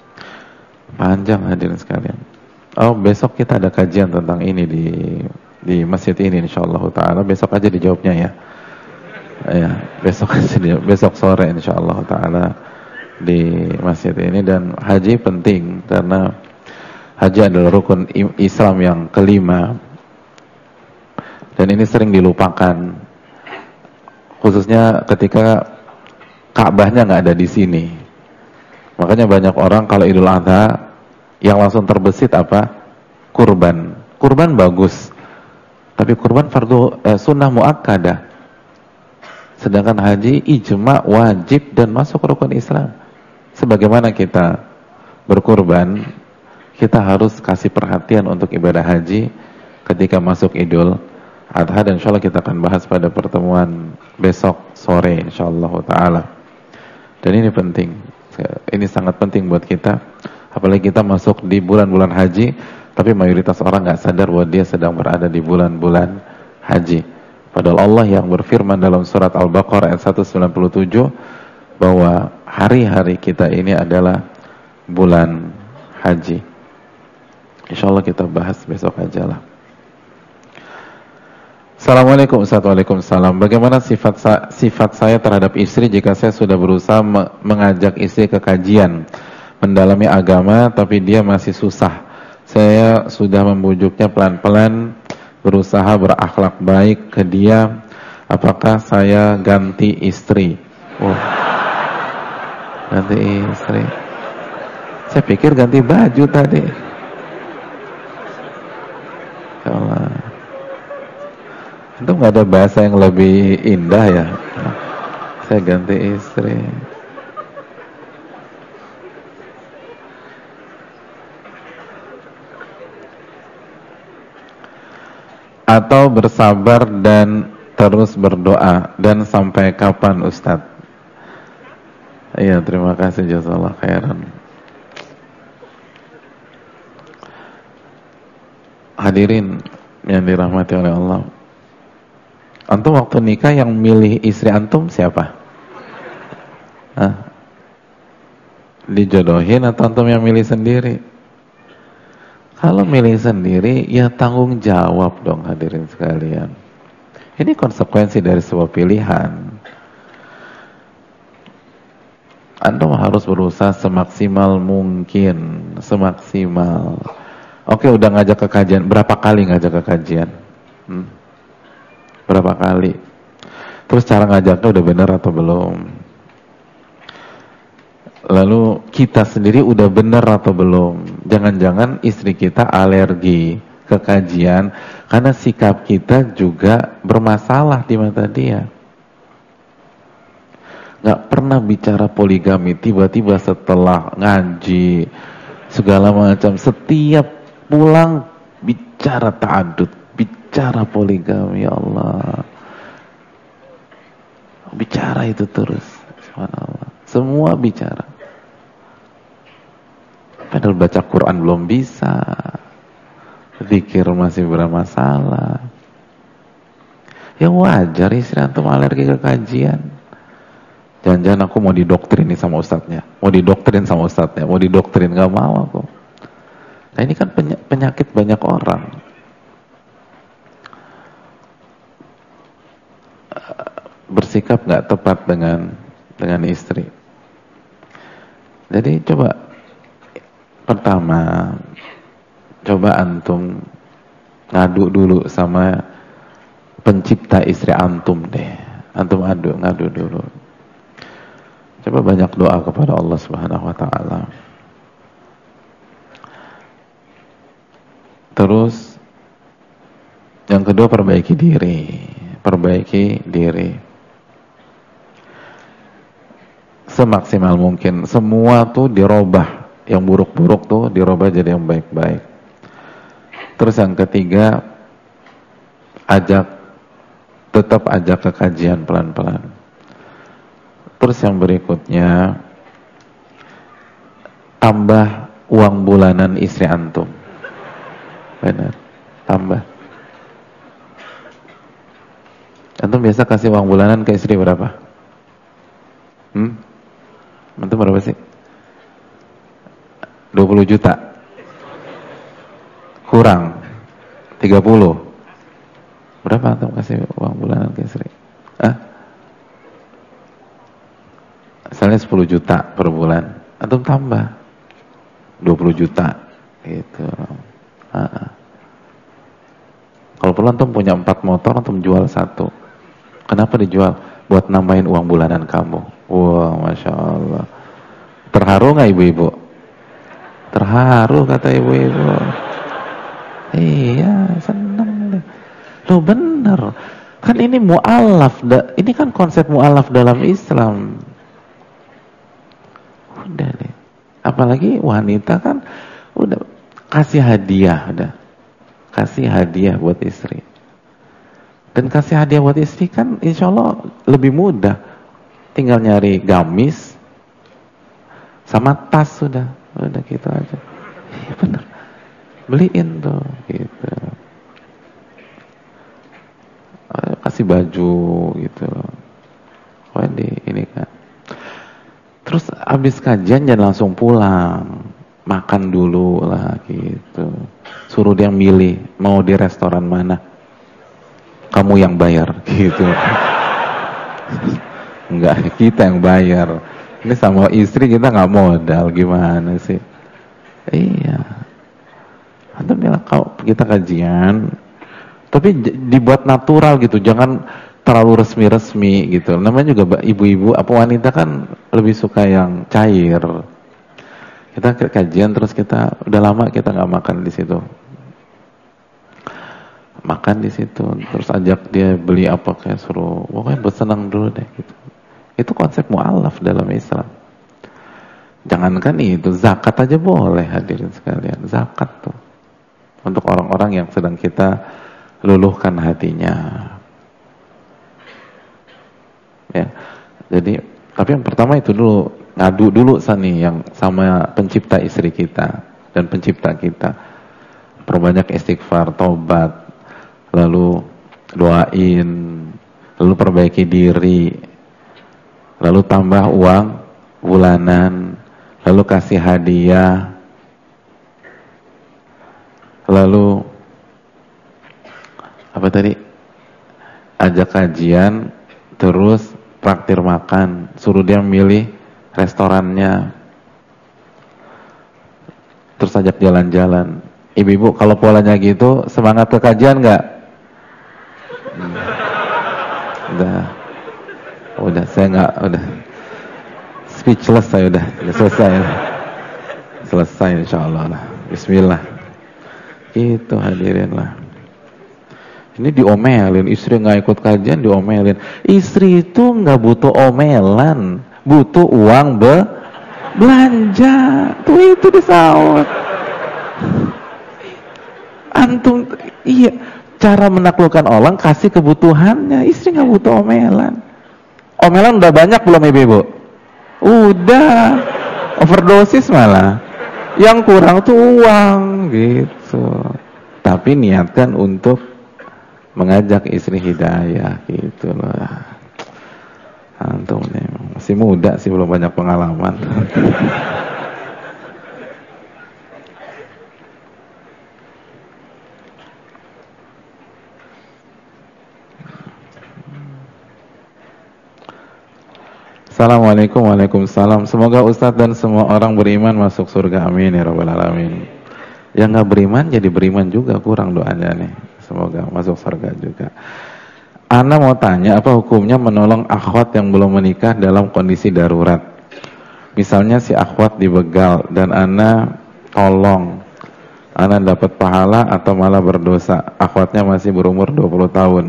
Panjang hadirin sekalian. Oh, besok kita ada kajian tentang ini di masjid ini insyaallah taala. Besok aja dijawabnya ya. Ya, besok sore insyaallah taala di masjid ini. Dan haji penting karena haji adalah rukun Islam yang kelima dan ini sering dilupakan, khususnya ketika Ka'bahnya nggak ada di sini. Makanya banyak orang kalau Idul Adha yang langsung terbesit apa? Kurban. Kurban bagus, tapi kurban fardu sunnah muakkadah. Sedangkan haji ijma, wajib dan masuk rukun Islam. Sebagaimana kita berkurban, kita harus kasih perhatian untuk ibadah haji ketika masuk Idul Adha, dan insyaallah kita akan bahas pada pertemuan besok sore insyaallah taala. Dan ini penting, ini sangat penting buat kita, apalagi kita masuk di bulan-bulan haji, tapi mayoritas orang nggak sadar bahwa dia sedang berada di bulan-bulan haji. Padahal Allah yang berfirman dalam surat Al-Baqarah ayat 197 bahwa hari-hari kita ini adalah bulan haji. Insyaallah kita bahas besok aja lah. Assalamualaikum Ustaz. Waalaikumsalam. Bagaimana sifat saya terhadap istri jika saya sudah berusaha mengajak istri ke kajian mendalami agama tapi dia masih susah? Saya sudah membujuknya pelan-pelan, berusaha berakhlak baik ke dia. Apakah saya ganti istri? Oh, ganti istri. Saya pikir ganti baju tadi. Ya Allah. Itu nggak ada bahasa yang lebih indah ya. Saya ganti istri. Atau bersabar dan terus berdoa. Dan sampai kapan Ustadz? Iya, terima kasih, jazakallah khairan. Hadirin yang dirahmati oleh Allah, antum waktu nikah yang milih istri antum siapa? Hah? dijodohin atau antum yang milih sendiri? Kalau milih sendiri, ya tanggung jawab dong hadirin sekalian. Ini konsekuensi dari sebuah pilihan. Antum harus berusaha semaksimal mungkin, semaksimal. Oke, udah ngajak ke kajian, berapa kali ngajak ke kajian? Berapa kali? Terus cara ngajaknya udah benar atau belum? Lalu kita sendiri udah benar atau belum? Jangan-jangan istri kita alergi ke kajian karena sikap kita juga bermasalah di mata dia. Gak pernah bicara poligami, tiba-tiba setelah ngaji segala macam, setiap pulang bicara ta'adud, bicara poligami. Ya Allah, bicara itu terus, subhanallah, semua bicara. Padahal baca Quran belum bisa, zikir masih bermasalah. Ya wajar istri antum alergi ke kajian. Jangan-jangan aku mau didoktrin nih sama ustadznya, mau didoktrin sama ustadznya, mau didoktrin, gak mau aku. Nah ini kan penyakit banyak orang. Bersikap gak tepat dengan istri. Jadi coba, pertama, coba antum ngadu dulu sama pencipta istri antum deh. Antum ngadu dulu. Coba banyak doa kepada Allah Subhanahu wa taala. Terus yang kedua, perbaiki diri. Semaksimal mungkin semua tuh dirobah. Yang buruk-buruk tuh dirubah jadi yang baik-baik. Terus yang ketiga, tetap ajak ke kajian pelan-pelan. Terus yang berikutnya, tambah uang bulanan istri antum. Benar, tambah. Antum biasa kasih uang bulanan ke istri berapa? Antum berapa sih? 20 juta kurang 30. Berapa antum kasih uang bulanan ke istri? Misalnya 10 juta per bulan, antum tambah 20 juta gitu. Kalau perlu antum punya 4 motor, antum jual 1. Kenapa dijual? Buat nambahin uang bulanan kamu. Wah, Masya Allah. Terharu gak ibu-ibu? Terharu kata ibu-ibu. Iya, senang deh. Loh bener. Kan ini mu'alaf. Ini kan konsep mu'alaf dalam Islam. Udah deh. Apalagi wanita kan udah kasih hadiah. Kasih hadiah buat istri. Dan kasih hadiah buat istri kan insya Allah lebih mudah. Tinggal nyari gamis sama tas sudah gitu aja. Iya bener, beliin tuh gitu. Kasih baju gitu. Ini kan. Terus habis kajian jangan langsung pulang, makan dulu lah gitu. Suruh dia milih mau di restoran mana, kamu yang bayar gitu. Enggak, kita yang bayar. Ini sama istri kita nggak modal, gimana sih? Iya. Antum bilang kalau kita kajian, tapi dibuat natural gitu, jangan terlalu resmi-resmi gitu. Namanya juga ibu-ibu, apa wanita kan lebih suka yang cair. Kita kajian terus kita udah lama kita nggak makan di situ. Makan di situ, terus ajak dia beli apa kayak suruh, pokoknya bersenang dulu deh gitu. Itu konsep mu'alaf dalam Islam. Jangankan itu, zakat aja boleh hadirin sekalian. Zakat tuh untuk orang-orang yang sedang kita luluhkan hatinya. Ya. Jadi, tapi yang pertama itu dulu, ngadu dulu yang sama pencipta istri kita dan pencipta kita. Perbanyak istighfar, taubat, lalu doain, lalu perbaiki diri, lalu tambah uang bulanan, lalu kasih hadiah, lalu apa tadi, ajak kajian, terus traktir makan, suruh dia milih restorannya, terus ajak jalan-jalan. Ibu-ibu kalau polanya gitu semangat ke kajian nggak? Udah saya nggak, udah speechless, saya udah selesai insyaallah lah. Bismillah. Itu hadirin lah. Ini diomelin, istri nggak ikut kajian diomelin. Istri itu nggak butuh omelan, butuh uang belanja. Tuh itu disaut. Antum, iya, cara menaklukkan orang kasih kebutuhannya. Istri nggak butuh omelan. Omelan udah banyak belum ibu-ibu? Udah, overdosis malah. Yang kurang tuh uang gitu. Tapi niatkan untuk mengajak istri hidayah gitu loh. Antum nih masih muda sih, belum banyak pengalaman. Assalamualaikum, waalaikumsalam. Semoga Ustadz dan semua orang beriman masuk surga, amin ya rabbal alamin. Yang nggak beriman jadi beriman juga, kurang doanya nih. Semoga masuk surga juga. Ana mau tanya, apa hukumnya menolong akhwat yang belum menikah dalam kondisi darurat? Misalnya si akhwat dibegal dan Ana tolong, Ana dapat pahala atau malah berdosa? Akhwatnya masih berumur 20 tahun.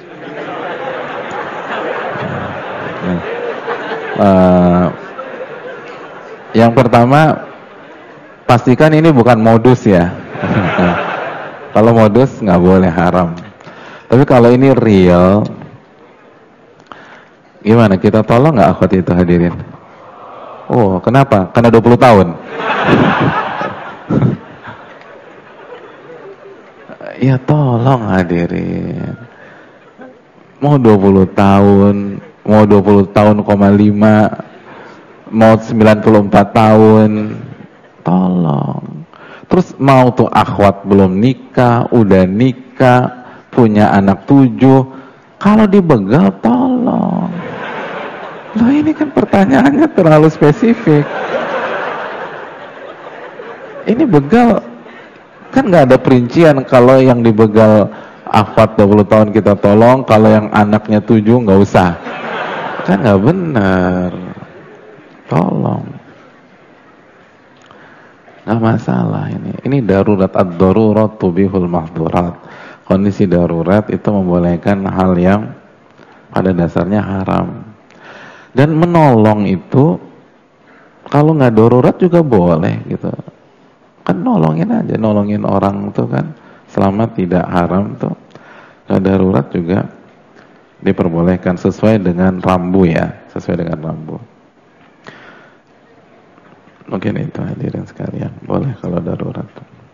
Yang pertama, pastikan ini bukan modus ya. Kalau modus nggak boleh, haram. Tapi kalau ini real, gimana? Kita tolong nggak akhwat itu hadirin? Oh, kenapa? Karena 20 tahun. Ya tolong hadirin. Mau 20 tahun, mau 20 tahun, 5, mau 94 tahun, tolong. Terus mau tuh akhwat belum nikah, udah nikah, punya anak 7, kalau dibegal tolong. Loh ini kan pertanyaannya terlalu spesifik. Ini begal, kan nggak ada perincian. Kalau yang dibegal akhwat 20 tahun kita tolong, kalau yang anaknya 7 nggak usah. Kan nggak benar. Tolong. Nggak masalah ini. Ini darurat, ad-darurat tubihul mahdurat. Kondisi darurat itu membolehkan hal yang pada dasarnya haram. Dan menolong itu kalau nggak darurat juga boleh gitu. Kan nolongin aja, nolongin orang tuh kan selama tidak haram tuh. Nggak darurat juga diperbolehkan sesuai dengan rambu ya, sesuai dengan rambu. Mungkin itu hadirin sekalian, boleh kalau darurat.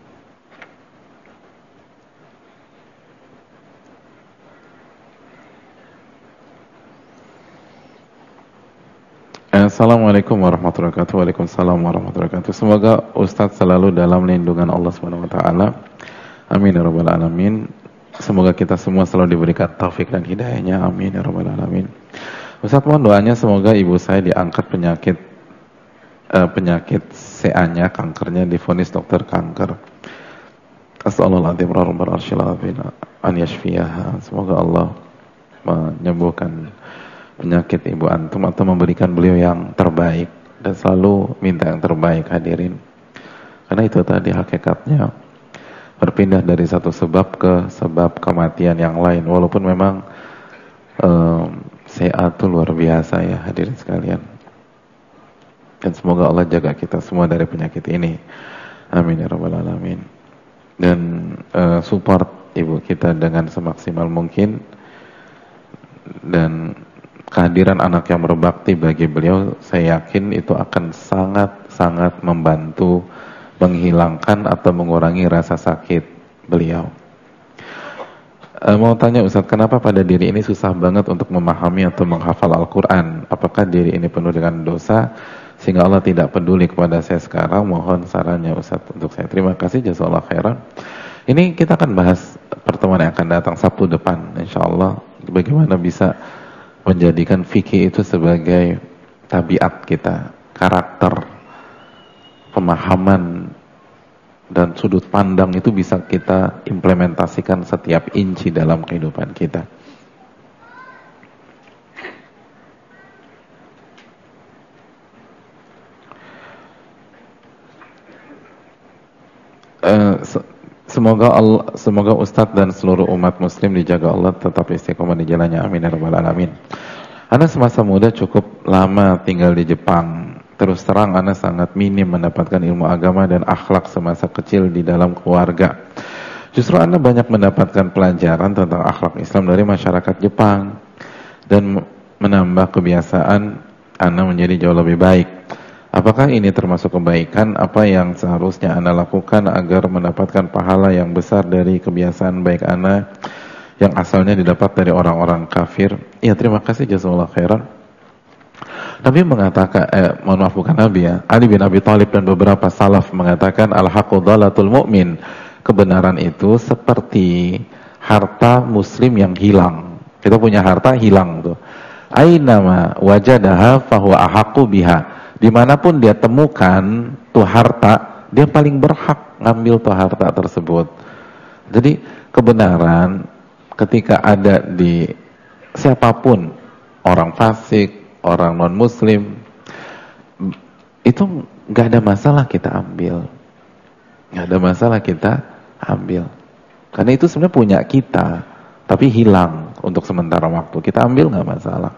Assalamualaikum warahmatullahi wabarakatuh. Waalaikumsalam warahmatullahi wabarakatuh. Semoga Ustadz selalu dalam lindungan Allah Subhanahu wa taala. Amin ya rabbal alamin. Semoga kita semua selalu diberikan taufik dan hidayahnya. Amin ya rabbal alamin. Ustadz mohon doanya semoga ibu saya diangkat penyakit CA-nya, kankernya, divonis dokter kanker. Astagfirullahaladzim, rabbal arsyil azim, an yashfiyaha. Semoga Allah menyembuhkan penyakit ibu antum atau memberikan beliau yang terbaik, dan selalu minta yang terbaik hadirin. Karena itu tadi hakikatnya berpindah dari satu sebab ke sebab kematian yang lain. Walaupun memang CA itu luar biasa ya hadirin sekalian. Dan semoga Allah jaga kita semua dari penyakit ini. Amin ya rabbal alamin. Dan support ibu kita dengan semaksimal mungkin. Dan kehadiran anak yang berbakti bagi beliau, saya yakin itu akan sangat-sangat membantu menghilangkan atau mengurangi rasa sakit beliau. Mau tanya Ustadz, kenapa pada diri ini susah banget untuk memahami atau menghafal Al-Quran? Apakah diri ini penuh dengan dosa sehingga Allah tidak peduli kepada saya sekarang. Mohon sarannya Ustaz untuk saya. Terima kasih, jazakallahu khairan. Ini kita akan bahas pertemuan yang akan datang Sabtu depan insyaallah, bagaimana bisa menjadikan fikih itu sebagai tabiat kita, karakter, pemahaman dan sudut pandang itu bisa kita implementasikan setiap inci dalam kehidupan kita. Semoga Ustadz dan seluruh umat muslim dijaga Allah tetap istiqomah di jalannya, amin ya rabbal alamin. Ana semasa muda cukup lama tinggal di Jepang. Terus terang ana sangat minim mendapatkan ilmu agama dan akhlak semasa kecil di dalam keluarga. Justru ana banyak mendapatkan pelajaran tentang akhlak Islam dari masyarakat Jepang dan menambah kebiasaan ana menjadi jauh lebih baik. Apakah ini termasuk kebaikan? Apa yang seharusnya ana lakukan agar mendapatkan pahala yang besar dari kebiasaan baik ana yang asalnya didapat dari orang-orang kafir? Ya, terima kasih, jazakallahu khairan. Nabi mengatakan, mohon maaf bukan Nabi ya, Ali bin Abi Thalib dan beberapa salaf mengatakan al-haqqu dhalatul mu'min. Kebenaran itu seperti harta muslim yang hilang. Kita punya harta hilang tuh. Ainama wajadaha fahuwa ahaqqu biha. Dimanapun dia temukan tuh harta, dia paling berhak ngambil tuh harta tersebut. Jadi kebenaran ketika ada di siapapun, orang fasik, orang non muslim, itu gak ada masalah kita ambil, gak ada masalah kita ambil, karena itu sebenarnya punya kita, tapi hilang untuk sementara waktu. Kita ambil gak masalah.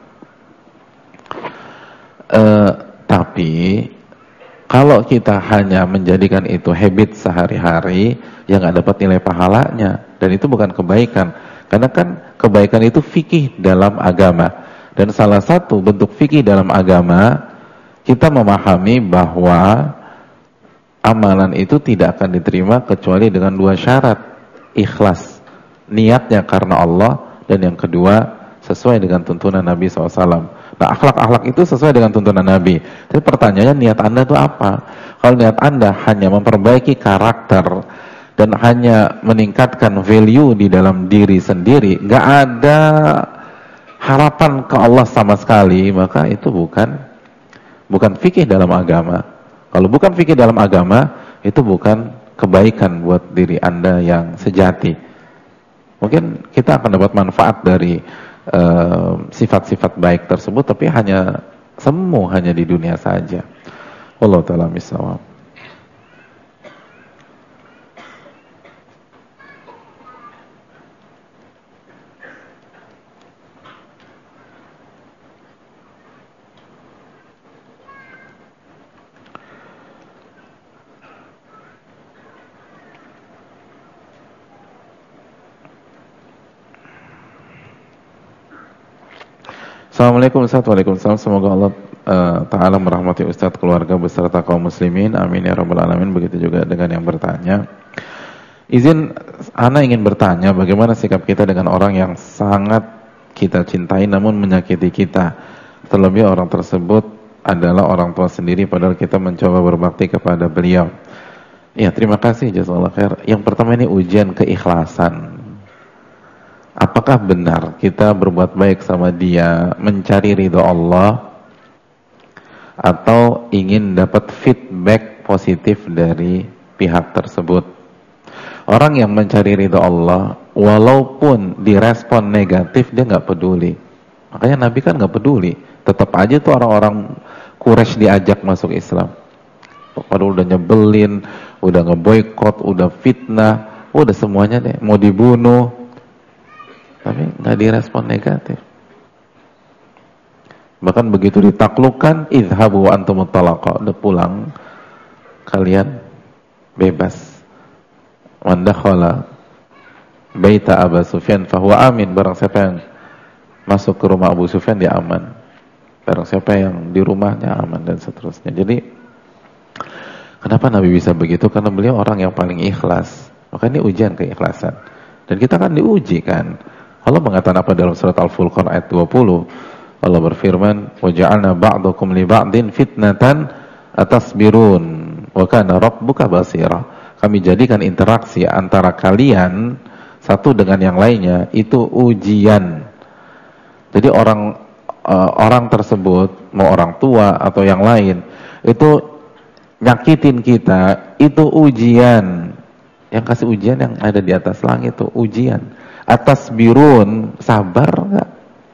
Tapi kalau kita hanya menjadikan itu habit sehari-hari, ya gak dapat nilai pahalanya, dan itu bukan kebaikan. Karena kan kebaikan itu fikih dalam agama. Dan salah satu bentuk fikih dalam agama, kita memahami bahwa amalan itu tidak akan diterima kecuali dengan dua syarat. Ikhlas, niatnya karena Allah, dan yang kedua sesuai dengan tuntunan Nabi SAW. Nah, akhlak-akhlak itu sesuai dengan tuntunan Nabi. Tapi pertanyaannya, niat Anda itu apa? Kalau niat Anda hanya memperbaiki karakter dan hanya meningkatkan value di dalam diri sendiri, gak ada harapan ke Allah sama sekali, maka itu bukan fikih dalam agama. Kalau bukan fikih dalam agama, itu bukan kebaikan buat diri Anda yang sejati. Mungkin kita akan dapat manfaat dari sifat-sifat baik tersebut, tapi hanya di dunia saja. Wallahu ta'ala misawab. Assalamualaikum Ustaz. Waalaikumsalam. Semoga Allah Ta'ala merahmati Ustaz, keluarga beserta kaum muslimin, amin ya rabbal alamin. Begitu juga dengan yang bertanya. Izin, Ana ingin bertanya, bagaimana sikap kita dengan orang yang sangat kita cintai namun menyakiti kita, terlebih orang tersebut adalah orang tua sendiri, padahal kita mencoba berbakti kepada beliau. Ya, terima kasih, jazakallahu khair. Yang pertama, ini ujian keikhlasan. Apakah benar kita berbuat baik sama dia mencari ridho Allah, atau ingin dapat feedback positif dari pihak tersebut? Orang yang mencari ridho Allah, walaupun direspon negatif, dia nggak peduli. Makanya Nabi kan nggak peduli, tetap aja tuh orang-orang Quraisy diajak masuk Islam. Padahal udah nyebelin, udah ngeboikot, udah fitnah, udah semuanya deh, mau dibunuh. Tapi nggak direspon negatif. Bahkan begitu ditaklukkan, idhabu wa antumut talaqa, udah pulang, kalian bebas. Man dakhala baita Abu Sufyan fahuwa amin. Barang siapa yang masuk ke rumah Abu Sufyan, dia aman. Barang siapa yang di rumahnya aman, dan seterusnya. Jadi kenapa Nabi bisa begitu? Karena beliau orang yang paling ikhlas. Maka ini ujian keikhlasan. Dan kita kan diuji kan. Allah mengatakan apa dalam surat Al-Furqan ayat 20? Allah berfirman, "Wa ja'alna ba'dakum li ba'din fitnatan atasbirun wa kana rabbuka basira." Kami jadikan interaksi antara kalian satu dengan yang lainnya itu ujian. Jadi orang tersebut, mau orang tua atau yang lain, itu nyakitin kita, itu ujian. Yang kasih ujian yang ada di atas langit itu ujian. Atasbirun, sabar enggak?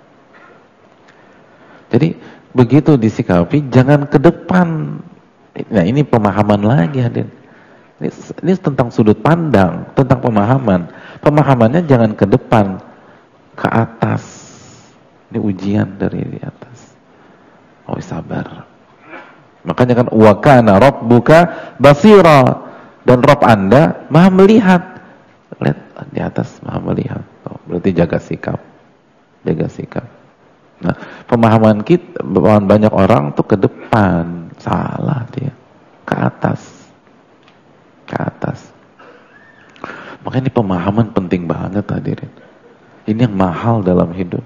Jadi begitu disikapi, jangan ke depan. Nah, ini pemahaman lagi, hadirin. Ini tentang sudut pandang, tentang pemahaman. Pemahamannya jangan ke depan, ke atas. Ini ujian dari di atas. Oh, sabar. Makanya kan wa kana rabbuka basira, dan Rabb Anda Maha melihat. Lihat di atas, Maha melihat. Oh, berarti jaga sikap. Jaga sikap. Nah, pemahaman kita, banyak orang tuh ke depan, salah dia. Ke atas. Ke atas. Makanya ini pemahaman penting banget, hadirin. Ini yang mahal dalam hidup.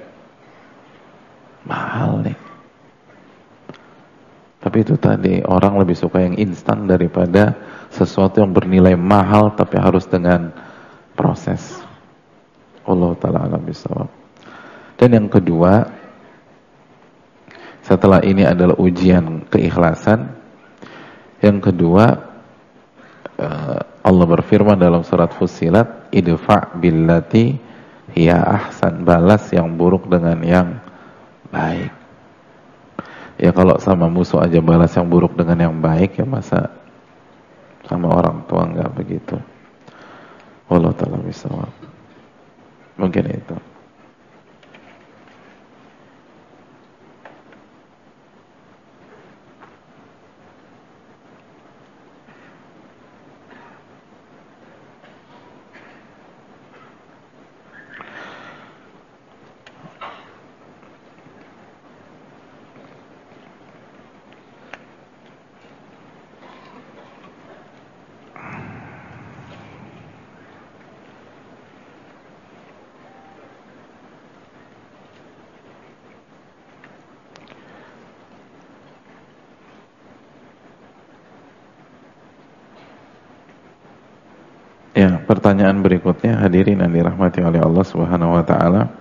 Mahal nih. Tapi itu tadi, orang lebih suka yang instan daripada sesuatu yang bernilai mahal tapi harus dengan proses. Allah ta'ala alam bisawab. Dan yang kedua, setelah ini adalah ujian keikhlasan. Yang kedua, Allah berfirman dalam surat Fussilat, idfa' billati hiya ahsan, balas yang buruk dengan yang baik. Ya kalau sama musuh aja balas yang buruk dengan yang baik, ya masa sama orang tua enggak begitu. Allah ta'ala bisawab. Mungkin itu. Ya, pertanyaan berikutnya, hadirin yang dirahmati oleh Allah Subhanahu wa taala.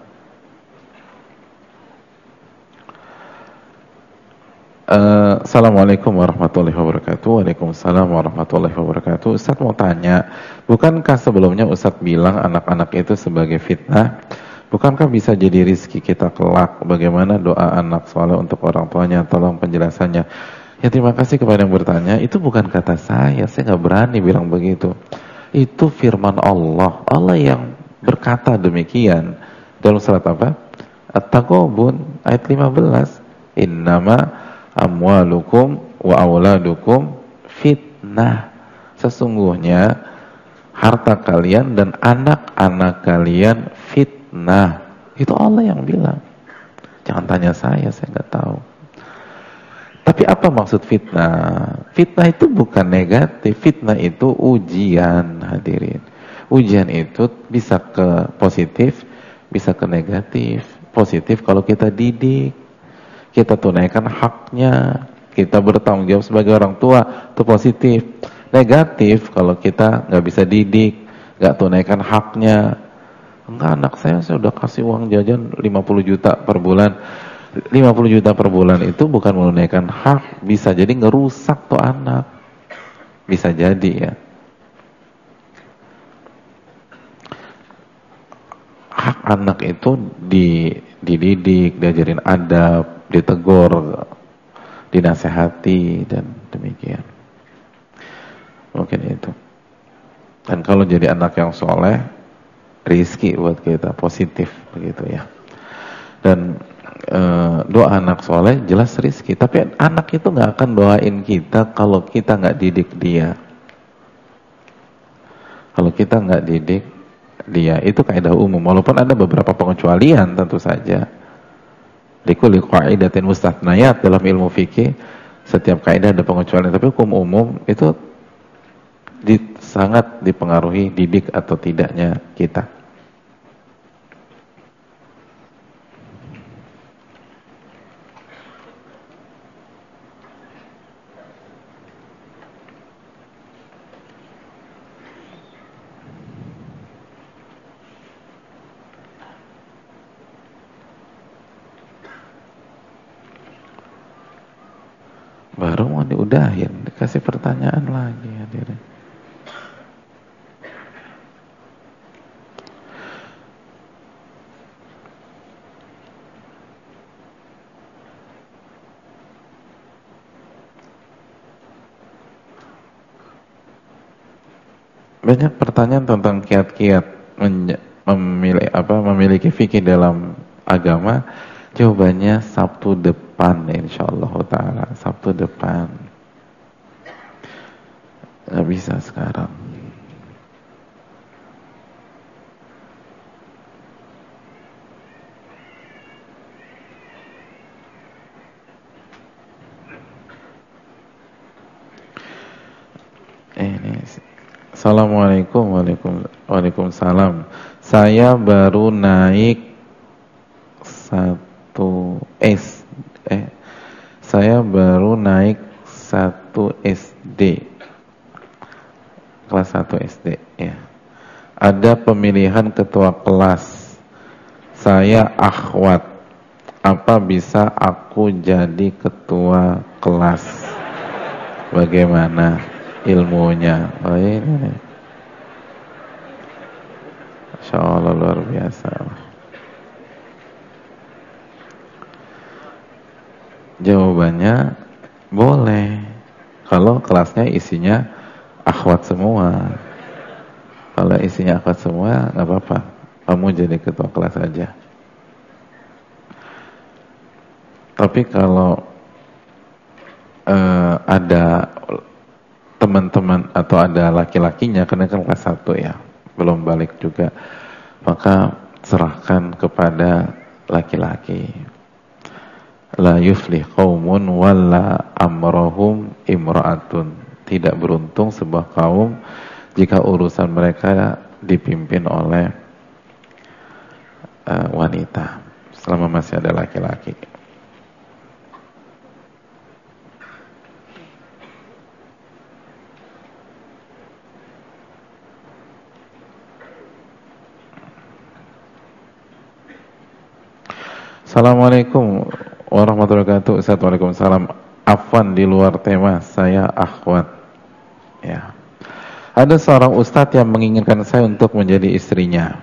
Assalamualaikum warahmatullahi wabarakatuh. Waalaikumsalam warahmatullahi wabarakatuh. Ustaz mau tanya, bukankah sebelumnya Ustaz bilang anak-anak itu sebagai fitnah? Bukankah bisa jadi rizki kita kelak? Bagaimana doa anak soleh untuk orang tuanya? Tolong penjelasannya. Ya, terima kasih kepada yang bertanya. Itu bukan kata saya nggak berani bilang begitu. Itu firman Allah. Allah yang berkata demikian dalam surat apa? At-Taghabun ayat 15. Innama amwalukum wa auladukum fitnah. Sesungguhnya harta kalian dan anak-anak kalian fitnah. Itu Allah yang bilang. Jangan tanya saya nggak tahu. Tapi apa maksud fitnah? Fitnah itu bukan negatif, fitnah itu ujian, hadirin. Ujian itu bisa ke positif, bisa ke negatif. Positif kalau kita didik, kita tunaikan haknya, kita bertanggung jawab sebagai orang tua, itu positif. Negatif kalau kita nggak bisa didik, nggak tunaikan haknya. Enggak, anak saya sudah kasih uang jajan 50 juta per bulan. 50 juta per bulan itu bukan menunaikan hak, bisa jadi ngerusak tuh anak. Bisa jadi ya. Hak anak itu dididik, diajarin adab, ditegur, dinasehati, dan demikian. Mungkin itu. Dan kalau jadi anak yang soleh, rizki buat kita, positif begitu ya. Dan doa anak soleh jelas rizki. Tapi anak itu nggak akan doain kita kalau kita nggak didik dia. Kalau kita nggak didik dia, itu kaidah umum. Walaupun ada beberapa pengecualian tentu saja. Likulli qaidatin mustathniyat, dalam ilmu fikih setiap kaidah ada pengecualian. Tapi hukum umum itu sangat dipengaruhi didik atau tidaknya kita. Baru mau diudahin, dikasih pertanyaan lagi hadirin. Banyak pertanyaan tentang kiat-kiat memiliki fikih dalam agama. Jawabannya Sabtu depan insyaallah taala. Sabtu depan. Gak bisa sekarang. Ini Assalamualaikum. Waalaikumsalam. Saya baru naik Saya baru naik 1 SD. Kelas 1 SD ya. Ada pemilihan ketua kelas. Saya akhwat. Apa bisa aku jadi ketua kelas? Bagaimana ilmunya? Oh ini. Masya Allah luar biasa. Jawabannya boleh kalau kelasnya isinya akhwat semua. Kalau isinya akhwat semua nggak apa-apa, kamu jadi ketua kelas aja. Tapi kalau ada teman-teman atau ada laki-lakinya, karena kan kelas 1 ya, belum balik juga, maka serahkan kepada laki-laki. La yuflih qaumun wala amrohum imra'atun. Tidak beruntung sebuah kaum jika urusan mereka dipimpin oleh wanita selama masih ada laki-laki. Assalamualaikum warahmatullahi wabarakatuh. Ustaz, waalaikumsalam. Afwan, di luar tema, saya akhwat. Ya. Ada seorang ustadz yang menginginkan saya untuk menjadi istrinya.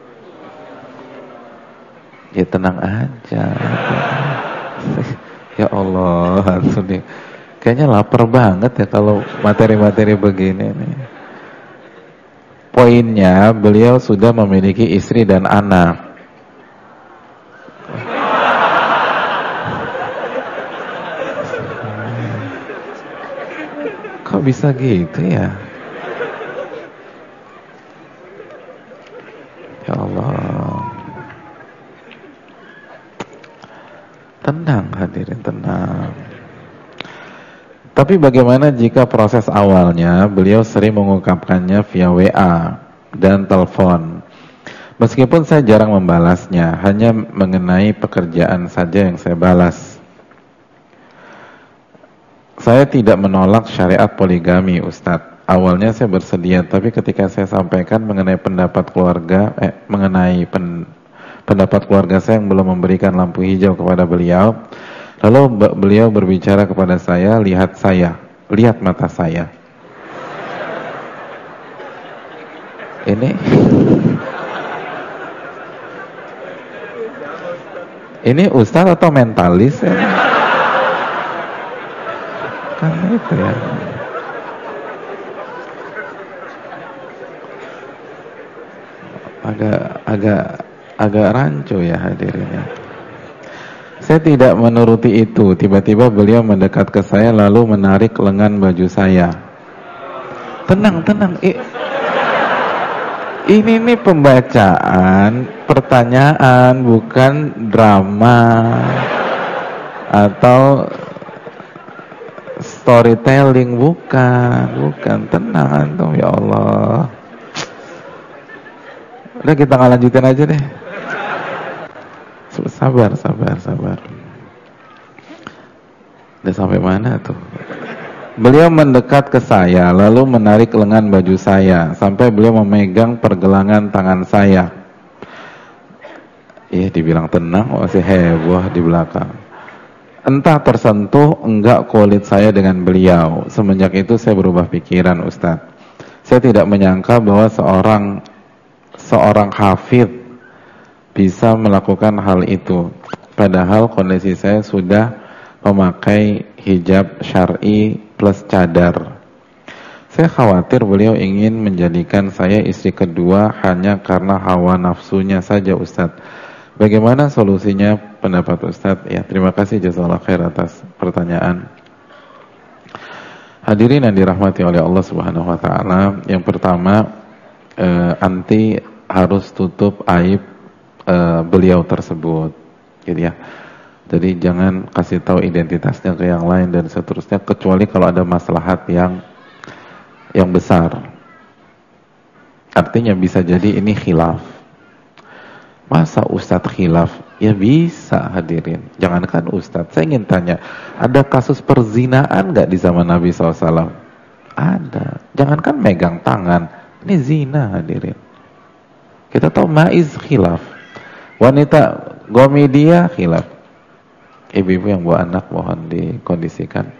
Ya tenang aja. Ya Allah, kayaknya lapar banget ya kalau materi-materi begini nih. Poinnya, beliau sudah memiliki istri dan anak. Kok bisa gitu ya? Ya Allah. Tenang hadirin, tenang. Tapi bagaimana jika proses awalnya beliau sering mengungkapkannya via WA dan telepon? Meskipun saya jarang membalasnya, hanya mengenai pekerjaan saja yang saya balas. Saya tidak menolak syariat poligami, Ustadz. Awalnya saya bersedia, tapi ketika saya sampaikan mengenai pendapat keluarga, pendapat keluarga saya yang belum memberikan lampu hijau kepada beliau, lalu beliau berbicara kepada saya, lihat mata saya. Ini Ustadz atau mentalis ya? Kan itu ya. Agak rancu ya hadirinnya. Saya tidak menuruti itu. Tiba-tiba beliau mendekat ke saya lalu menarik lengan baju saya. Tenang. Ini pembacaan pertanyaan, bukan drama atau storytelling, bukan. Tenang antum, ya Allah. Udah kita nggak lanjutin aja deh. Sabar. Udah sampai mana tuh? Beliau mendekat ke saya lalu menarik lengan baju saya sampai beliau memegang pergelangan tangan saya. Dibilang tenang masih heboh di belakang. entah tersentuh enggak kulit saya dengan beliau. Semenjak itu saya berubah pikiran, Ustadz. Saya tidak menyangka bahwa seorang hafidh bisa melakukan hal itu. Padahal kondisi saya sudah memakai hijab syar'i plus cadar. Saya khawatir beliau ingin menjadikan saya istri kedua hanya karena hawa nafsunya saja, Ustadz. Bagaimana solusinya pendapat Ustadz? Ya, terima kasih jazakallahu khair atas pertanyaan. Hadirin yang dirahmati oleh Allah Subhanahu wa taala, yang pertama anti harus tutup aib beliau tersebut, gitu ya. Jadi jangan kasih tahu identitasnya ke yang lain dan seterusnya, kecuali kalau ada maslahat yang besar. Artinya bisa jadi ini khilaf. Masa Ustadz khilaf? Ya bisa, hadirin. Jangankan Ustadz, saya ingin tanya, ada kasus perzinaan nggak di zaman Nabi SAW? Ada. Jangankan megang tangan, ini zina, hadirin. Kita tahu Maiz khilaf. Wanita Gomedia khilaf. Ibu-ibu yang bawa anak mohon dikondisikan.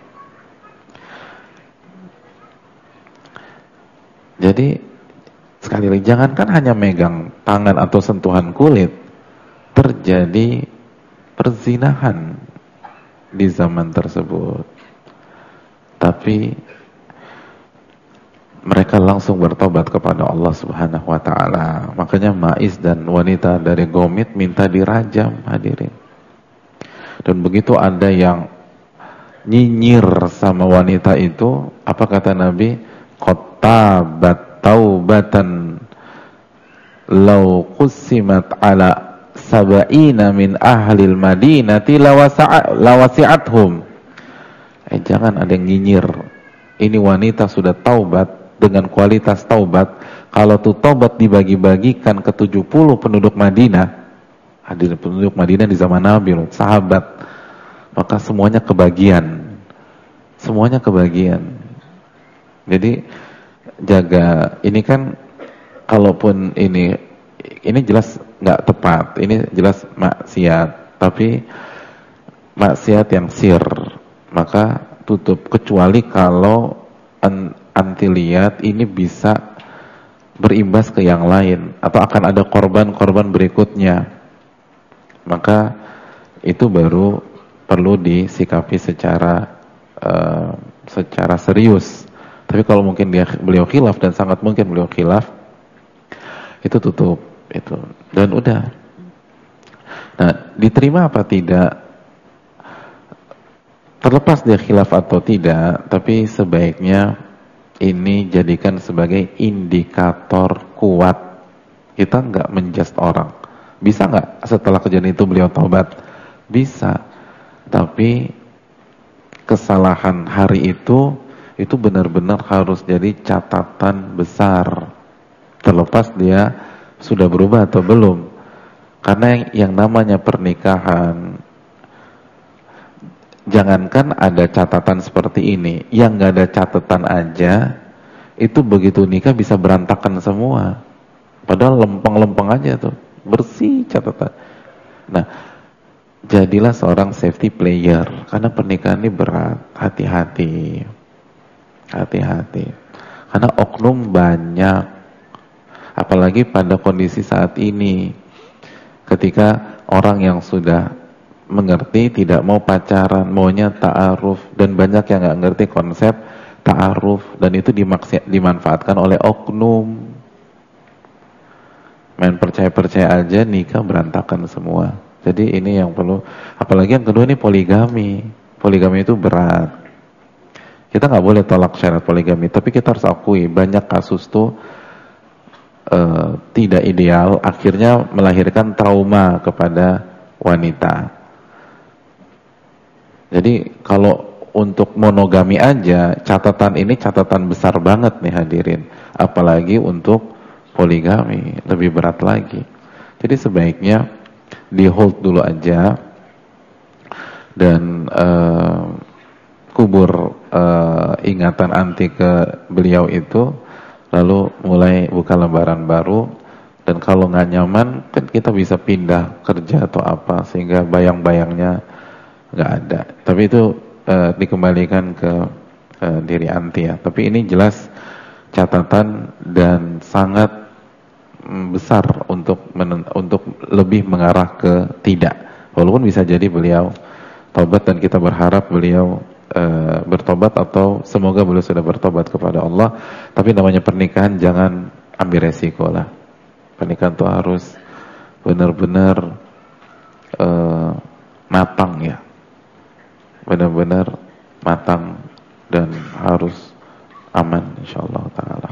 Jadi sekali lagi, jangankan hanya megang tangan atau sentuhan kulit, terjadi perzinahan di zaman tersebut. Tapi mereka langsung bertobat kepada Allah Subhanahu wa taala. Makanya Maiz dan wanita dari Gomit minta dirajam, hadirin. Dan begitu ada yang nyinyir sama wanita itu, apa kata Nabi? Qattabat taubatan law qusimat ala sab'ina min ahlil madinati lawasi'athum. Jangan ada yang nyinyir. Ini wanita sudah taubat dengan kualitas taubat. Kalau tuh taubat dibagi-bagikan ke 70 penduduk Madinah, hadir penduduk Madinah di zaman Nabi loh, sahabat, maka semuanya kebagian. Semuanya kebagian. Jadi jaga, ini kan kalaupun ini jelas nggak tepat, ini jelas maksiat, tapi maksiat yang sir, maka tutup, kecuali kalau anti lihat ini bisa berimbas ke yang lain atau akan ada korban-korban berikutnya, maka itu baru perlu disikapi secara serius. Tapi kalau mungkin beliau khilaf, dan sangat mungkin beliau khilaf, itu tutup itu dan udah. Nah, diterima apa tidak, terlepas dia khilaf atau tidak, tapi sebaiknya ini jadikan sebagai indikator kuat. Kita nggak menjudge orang. Bisa nggak setelah kejadian itu beliau taubat? Bisa. Tapi kesalahan hari itu benar-benar harus jadi catatan besar, terlepas dia sudah berubah atau belum. Karena yang namanya pernikahan, jangankan ada catatan seperti ini, yang nggak ada catatan aja itu begitu nikah bisa berantakan semua. Padahal lempeng-lempeng aja tuh, bersih catatan. Nah, jadilah seorang safety player, karena pernikahan ini berat. Hati-hati. Karena oknum banyak, apalagi pada kondisi saat ini, ketika orang yang sudah mengerti tidak mau pacaran, maunya ta'aruf, dan banyak yang nggak ngerti konsep ta'aruf, dan itu dimanfaatkan oleh oknum. Main percaya-percaya aja nikah berantakan semua. Jadi ini yang perlu. Apalagi yang kedua ini poligami. Poligami itu berat. Kita nggak boleh tolak syarat poligami, tapi kita harus akui banyak kasus tuh tidak ideal, akhirnya melahirkan trauma kepada wanita. Jadi kalau untuk monogami aja, catatan ini catatan besar banget nih hadirin. Apalagi untuk poligami, lebih berat lagi. Jadi sebaiknya di hold dulu aja, dan kubur ingatan anti ke beliau itu, lalu mulai buka lembaran baru. Dan kalau nggak nyaman, kan kita bisa pindah kerja atau apa, sehingga bayang-bayangnya nggak ada. Tapi itu dikembalikan ke diri anti ya. Tapi ini jelas catatan dan sangat besar untuk lebih mengarah ke tidak. Walaupun bisa jadi beliau taubat dan kita berharap beliau bertobat atau semoga beliau sudah bertobat kepada Allah. Tapi namanya pernikahan jangan ambil resiko lah. Pernikahan itu harus benar-benar matang ya. Benar-benar matang dan harus aman insyaallah taala.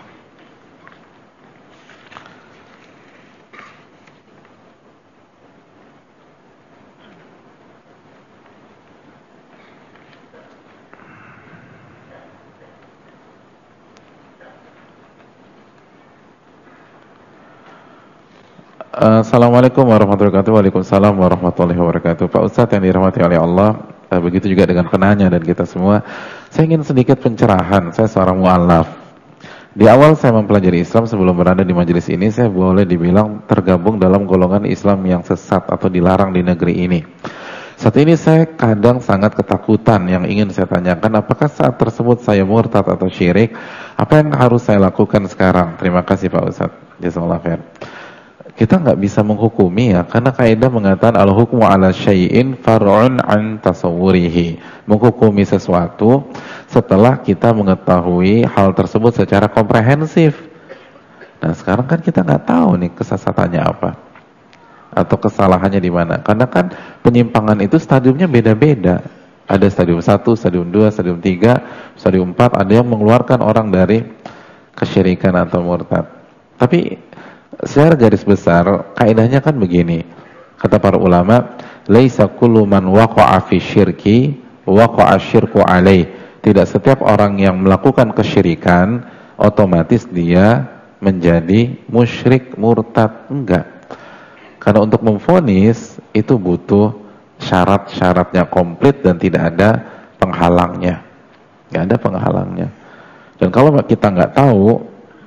Assalamualaikum warahmatullahi wabarakatuh. Waalaikumsalam warahmatullahi wabarakatuh. Pak Ustadz yang dirahmati oleh Allah, begitu juga dengan penanya dan kita semua. Saya ingin sedikit pencerahan. Saya seorang mu'alaf. Di awal saya mempelajari Islam sebelum berada di majelis ini, saya boleh dibilang tergabung dalam golongan Islam yang sesat atau dilarang di negeri ini. Saat ini saya kadang sangat ketakutan. Yang ingin saya tanyakan, apakah saat tersebut saya murtad atau syirik? Apa yang harus saya lakukan sekarang? Terima kasih Pak Ustadz. Jazakallahu khair. Kita nggak bisa menghukumi ya, karena kaidah mengatakan al-hukmu ala syai'in far'un an tasawwurihi. Menghukumi sesuatu setelah kita mengetahui hal tersebut secara komprehensif. Nah sekarang kan kita nggak tahu nih kesesatannya apa atau kesalahannya di mana. Karena kan penyimpangan itu stadiumnya beda-beda. Ada stadium 1, stadium 2, stadium 3, stadium 4. Ada yang mengeluarkan orang dari kesyirikan atau murtad. Tapi secara garis besar, kaidahnya kan begini. Kata para ulama, laisa kullu man waqa'a fi syirki waqa'a syirku alaih. Tidak setiap orang yang melakukan kesyirikan otomatis dia menjadi musyrik, murtad. Enggak. Karena untuk memvonis itu butuh syarat-syaratnya komplit dan tidak ada penghalangnya. Enggak ada penghalangnya. Dan kalau kita nggak tahu,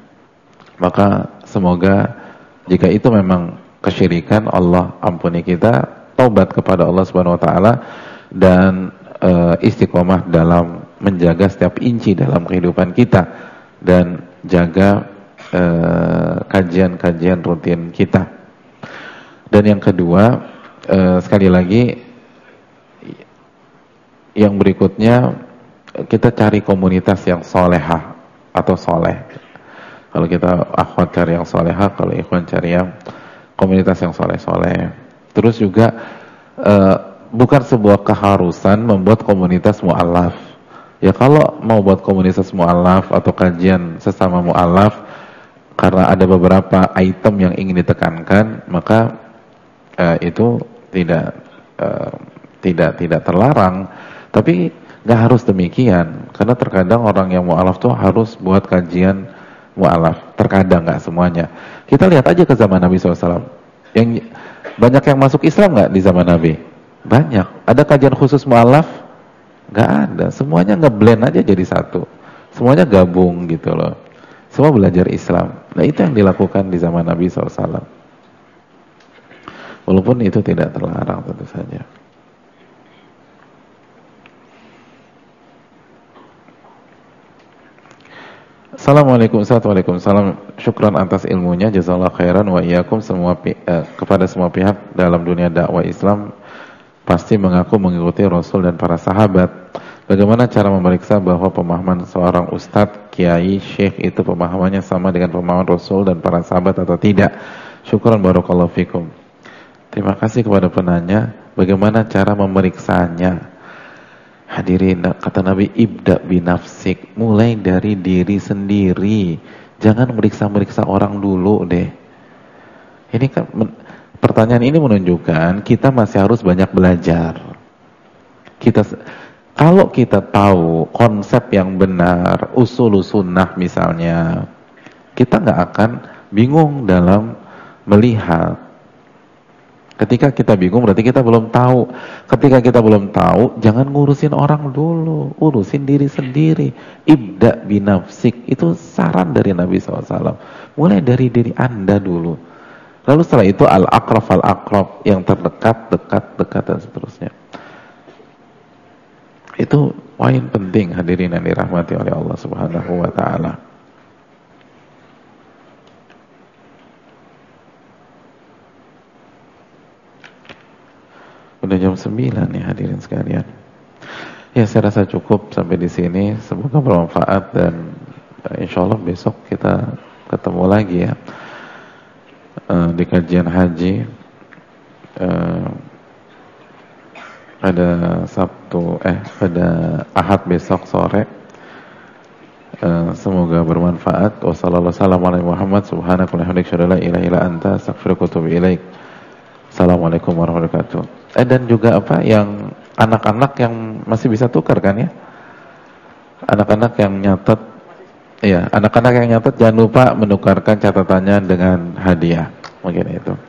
maka semoga jika itu memang kesyirikan, Allah ampuni kita, taubat kepada Allah Subhanahu wa taala dan istiqomah dalam menjaga setiap inci dalam kehidupan kita dan jaga kajian-kajian rutin kita. Dan yang kedua, sekali lagi yang berikutnya, kita cari komunitas yang solehah atau soleh. Kalau kita akhwat cari yang solehah, kalau ikhwan cari yang komunitas yang soleh-soleh. Terus juga bukan sebuah keharusan membuat komunitas mu'alaf. Ya kalau mau buat komunitas mu'alaf atau kajian sesama mu'alaf karena ada beberapa item yang ingin ditekankan, maka itu tidak terlarang. Tapi nggak harus demikian, karena terkadang orang yang mu'alaf tuh harus buat kajian mu'alaf, terkadang nggak semuanya. Kita lihat aja ke zaman Nabi SAW. Yang banyak yang masuk Islam nggak di zaman Nabi? Banyak. Ada kajian khusus mu'alaf? Nggak ada. Semuanya ngeblend aja jadi satu. Semuanya gabung gitu loh. Semua belajar Islam. Nah itu yang dilakukan di zaman Nabi SAW. Walaupun itu tidak terlarang tentu saja. Assalamualaikum warahmatullahi wabarakatuh. Syukran atas ilmunya, jazakallahu khairan wa iyyakum. Kepada semua pihak dalam dunia dakwah Islam pasti mengaku mengikuti Rasul dan para sahabat. Bagaimana cara memeriksa bahwa pemahaman seorang ustadz, kiai, syekh itu pemahamannya sama dengan pemahaman Rasul dan para sahabat atau tidak? Syukran barakallahu fikum. Terima kasih kepada penanya. Bagaimana cara memeriksanya? Hadirin, kata Nabi, ibda binafsik, mulai dari diri sendiri. Jangan meriksa-meriksa orang dulu deh. Ini kan pertanyaan ini menunjukkan kita masih harus banyak belajar. Kalau kita tahu konsep yang benar, usul sunnah misalnya, kita nggak akan bingung dalam melihat. Ketika kita bingung berarti kita belum tahu. Ketika kita belum tahu, jangan ngurusin orang dulu, urusin diri sendiri. Ibda binafsik, itu saran dari Nabi SAW. Mulai dari diri Anda dulu. Lalu setelah itu al-aqrab, yang terdekat, dekat, dan seterusnya. poin penting hadirin yang dirahmati oleh Allah Subhanahu wa taala. Udah jam 9 nih hadirin sekalian. Ya, saya rasa cukup sampai di sini. Semoga bermanfaat dan insyaallah besok kita ketemu lagi ya di kajian haji. Pada Ahad besok sore. Semoga bermanfaat. Wassalamualaikum warahmatullahi wabarakatuh. Dan juga yang anak-anak yang masih bisa tukar kan ya? Anak-anak yang nyatet, ya, anak-anak yang nyatet jangan lupa menukarkan catatannya dengan hadiah. Mungkin itu.